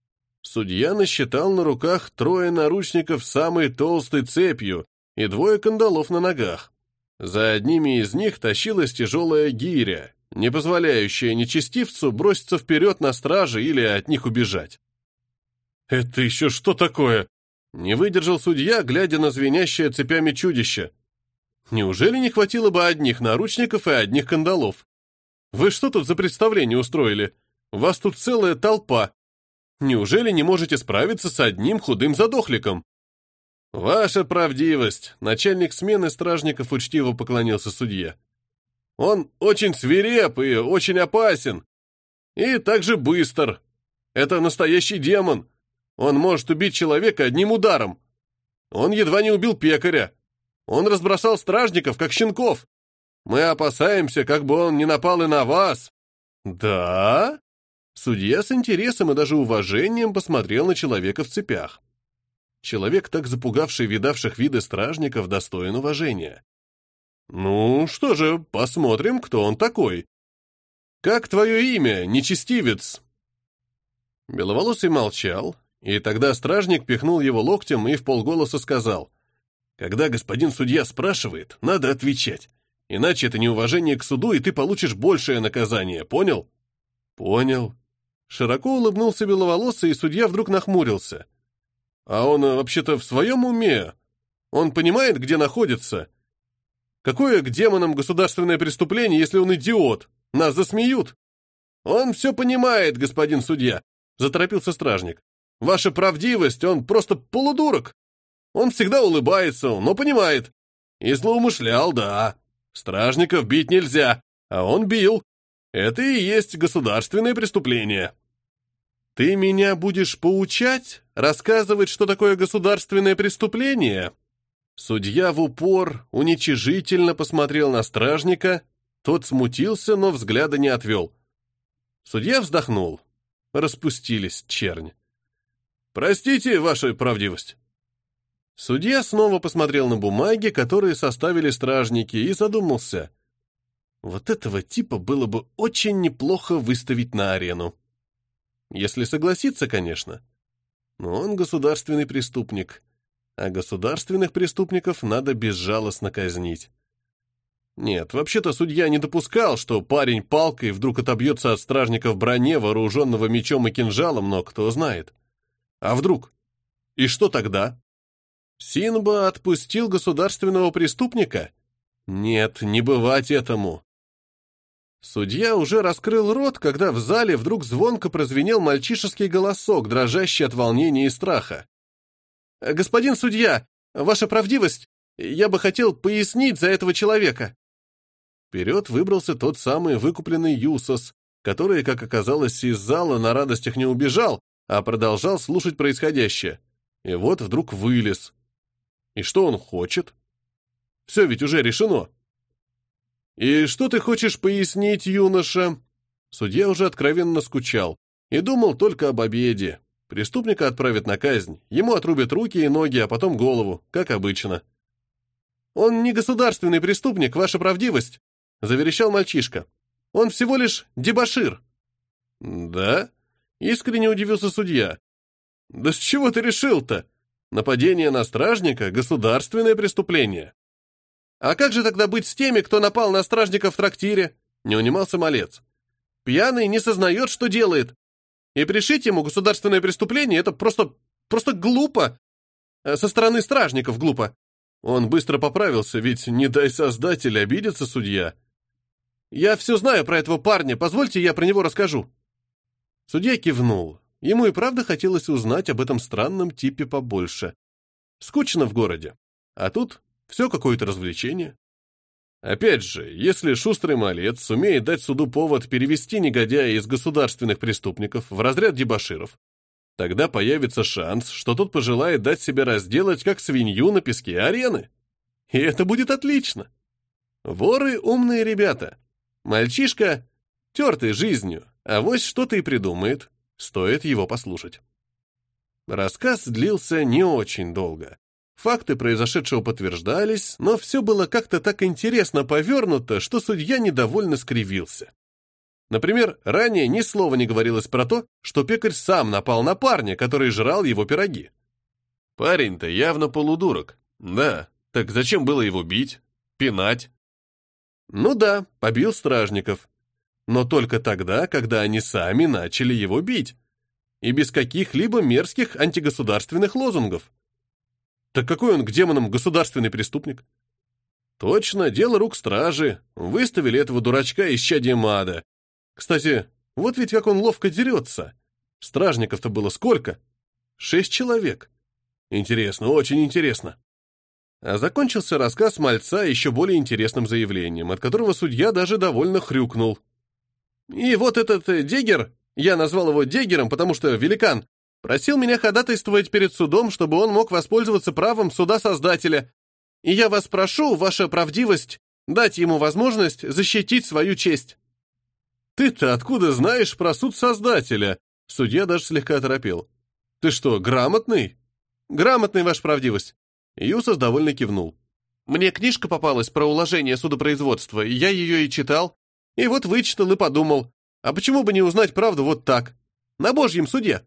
Судья насчитал на руках трое наручников с самой толстой цепью и двое кандалов на ногах. За одними из них тащилась тяжелая гиря, не позволяющая нечестивцу броситься вперед на страже или от них убежать. «Это еще что такое?» Не выдержал судья, глядя на звенящее цепями чудище. «Неужели не хватило бы одних наручников и одних кандалов? Вы что тут за представление устроили? Вас тут целая толпа. Неужели не можете справиться с одним худым задохликом?» «Ваша правдивость», — начальник смены стражников учтиво поклонился судье. «Он очень свиреп и очень опасен. И также быстр. Это настоящий демон. Он может убить человека одним ударом. Он едва не убил пекаря. Он разбросал стражников, как щенков. Мы опасаемся, как бы он не напал и на вас». «Да?» Судья с интересом и даже уважением посмотрел на человека в цепях. Человек, так запугавший видавших виды стражников, достоин уважения. «Ну, что же, посмотрим, кто он такой. Как твое имя, нечестивец?» Беловолосый молчал, и тогда стражник пихнул его локтем и вполголоса сказал: «Когда господин судья спрашивает, надо отвечать, иначе это неуважение к суду, и ты получишь большее наказание, понял?» «Понял». Широко улыбнулся беловолосый, и судья вдруг нахмурился. «А он вообще-то в своем уме? Он понимает, где находится? Какое к демонам государственное преступление, если он идиот? Нас засмеют!» «Он все понимает, господин судья», — заторопился стражник. «Ваша правдивость, он просто полудурок. Он всегда улыбается, но понимает. И злоумышлял, да. Стражников бить нельзя, а он бил. Это и есть государственное преступление». «Ты меня будешь поучать, рассказывать, что такое государственное преступление?» Судья в упор уничижительно посмотрел на стражника, тот смутился, но взгляда не отвел. Судья вздохнул. Распустились чернь. «Простите, ваша правдивость». Судья снова посмотрел на бумаги, которые составили стражники, и задумался. Вот этого типа было бы очень неплохо выставить на арену. Если согласиться, конечно. Но он государственный преступник, а государственных преступников надо безжалостно казнить. Нет, вообще-то судья не допускал, что парень палкой вдруг отобьется от стражника в броне, вооруженного мечом и кинжалом, но кто знает. А вдруг? И что тогда? Синба отпустил государственного преступника? Нет, не бывать этому. Судья уже раскрыл рот, когда в зале вдруг звонко прозвенел мальчишеский голосок, дрожащий от волнения и страха. «Господин судья, ваша правдивость, я бы хотел пояснить за этого человека». Вперед выбрался тот самый выкупленный Юсос, который, как оказалось, из зала на радостях не убежал, а продолжал слушать происходящее. И вот вдруг вылез. И что он хочет? Все ведь уже решено. «И что ты хочешь пояснить, юноша?» Судья уже откровенно скучал и думал только об обеде. Преступника отправят на казнь, ему отрубят руки и ноги, а потом голову, как обычно. «Он не государственный преступник, ваша правдивость», — заверещал мальчишка. «Он всего лишь дебошир». «Да?» — искренне удивился судья. «Да с чего ты решил-то? Нападение на стражника — государственное преступление». «А как же тогда быть с теми, кто напал на стражника в трактире?» — не унимался малец. «Пьяный не сознает, что делает. И пришить ему государственное преступление — это просто... просто глупо. Со стороны стражников глупо». Он быстро поправился, ведь не дай создатель, обидится судья. «Я все знаю про этого парня, позвольте, я про него расскажу». Судья кивнул. Ему и правда хотелось узнать об этом странном типе побольше. Скучно в городе. А тут все какое-то развлечение. Опять же, если шустрый малец сумеет дать суду повод перевести негодяя из государственных преступников в разряд дебоширов, тогда появится шанс, что тот пожелает дать себя разделать, как свинью на песке арены. И это будет отлично. Воры — умные ребята. Мальчишка — тертый жизнью, авось что-то и придумает. Стоит его послушать. Рассказ длился не очень долго. Факты произошедшего подтверждались, но все было как-то так интересно повернуто, что судья недовольно скривился. Например, ранее ни слова не говорилось про то, что пекарь сам напал на парня, который жрал его пироги. Парень-то явно полудурок. Да, так зачем было его бить? Пинать? Ну да, побил стражников. Но только тогда, когда они сами начали его бить. И без каких-либо мерзких антигосударственных лозунгов. Так какой он к демонам государственный преступник? Точно, дело рук стражи. Выставили этого дурачка исчадием ада. Кстати, вот ведь как он ловко дерется. Стражников-то было сколько? Шесть человек. Интересно, очень интересно. А закончился рассказ мальца еще более интересным заявлением, от которого судья даже довольно хрюкнул. И вот этот Дегер, я назвал его Дегером, потому что великан, просил меня ходатайствовать перед судом, чтобы он мог воспользоваться правом суда Создателя. И я вас прошу, ваша правдивость, дать ему возможность защитить свою честь. Ты-то откуда знаешь про суд Создателя? Судья даже слегка оторопел. Ты что, грамотный? Грамотный, ваша правдивость. Юсос довольно кивнул. Мне книжка попалась про уложение судопроизводства, и я ее и читал. И вот вычитал и подумал, а почему бы не узнать правду вот так? На Божьем суде.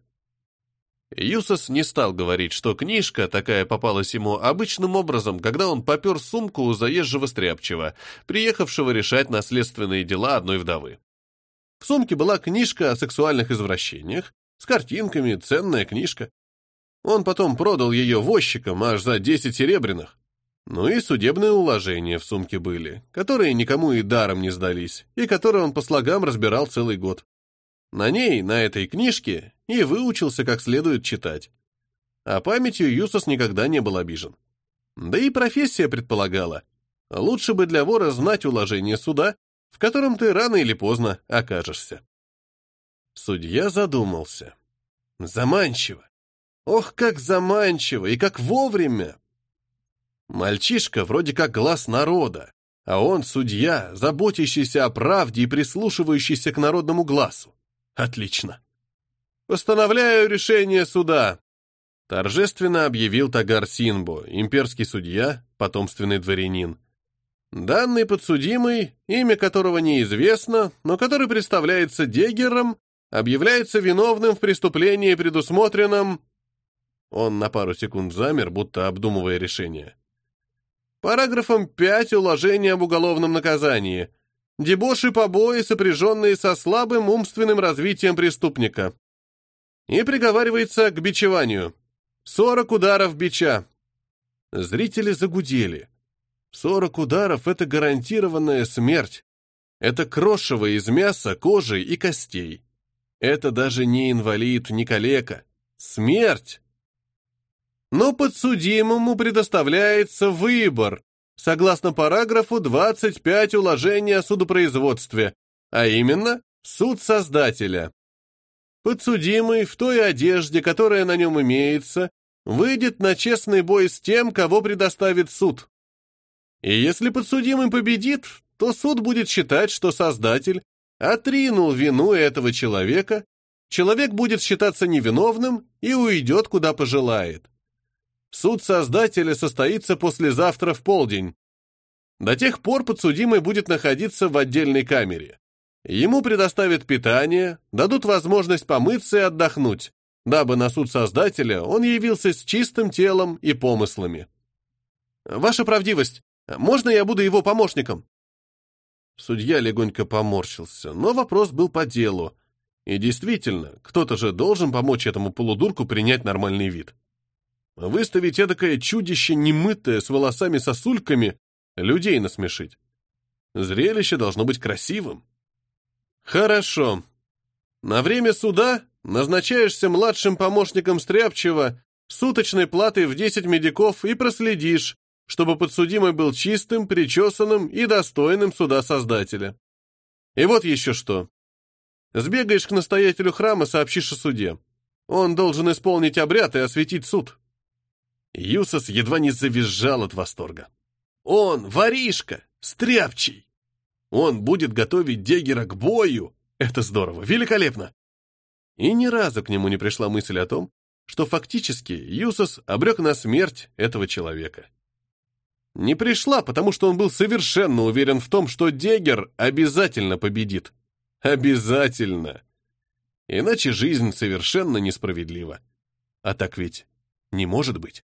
Юсос не стал говорить, что книжка такая попалась ему обычным образом, когда он попер сумку у заезжего стряпчего, приехавшего решать наследственные дела одной вдовы. В сумке была книжка о сексуальных извращениях, с картинками, ценная книжка. Он потом продал ее возчикам аж за десять серебряных. Ну и судебные уложения в сумке были, которые никому и даром не сдались, и которые он по слогам разбирал целый год. На ней, на этой книжке, и выучился как следует читать. А памятью Юсос никогда не был обижен. Да и профессия предполагала. Лучше бы для вора знать уложение суда, в котором ты рано или поздно окажешься. Судья задумался. Заманчиво. Ох, как заманчиво и как вовремя. Мальчишка вроде как глаз народа, а он судья, заботящийся о правде и прислушивающийся к народному глазу. Отлично. Постановляю решение суда. Торжественно объявил Тагар Синбо, имперский судья, потомственный дворянин. Данный подсудимый, имя которого неизвестно, но который представляется Дегером, объявляется виновным в преступлении, предусмотренном... Он на пару секунд замер, будто обдумывая решение. Параграфом пять уложения об уголовном наказании. Дебош и побои, сопряженные со слабым умственным развитием преступника. И приговаривается к бичеванию. сорок ударов бича. Зрители загудели. сорок ударов — это гарантированная смерть. Это крошево из мяса, кожи и костей. Это даже не инвалид, не калека. Смерть! Но подсудимому предоставляется выбор, согласно параграфу двадцать пять уложения о судопроизводстве, а именно суд Создателя. Подсудимый в той одежде, которая на нем имеется, выйдет на честный бой с тем, кого предоставит суд. И если подсудимый победит, то суд будет считать, что Создатель отринул вину этого человека, человек будет считаться невиновным и уйдет, куда пожелает. Суд Создателя состоится послезавтра в полдень. До тех пор подсудимый будет находиться в отдельной камере. Ему предоставят питание, дадут возможность помыться и отдохнуть, дабы на суд Создателя он явился с чистым телом и помыслами. «Ваша правдивость, можно я буду его помощником?» Судья легонько поморщился, но вопрос был по делу. И действительно, кто-то же должен помочь этому полудурку принять нормальный вид. Выставить эдакое чудище немытое, с волосами-сосульками, людей насмешить. Зрелище должно быть красивым. Хорошо. На время суда назначаешься младшим помощником Стряпчего суточной платой в десять медиков и проследишь, чтобы подсудимый был чистым, причесанным и достойным суда Создателя. И вот еще что. Сбегаешь к настоятелю храма, сообщишь о суде. Он должен исполнить обряд и осветить суд. Юсос едва не завизжал от восторга. Он, воришка, Стряпчий. Он будет готовить Дегера к бою. Это здорово, великолепно. И ни разу к нему не пришла мысль о том, что фактически Юсос обрек на смерть этого человека. Не пришла, потому что он был совершенно уверен в том, что Дегер обязательно победит. Обязательно. Иначе жизнь совершенно несправедлива. А так ведь не может быть.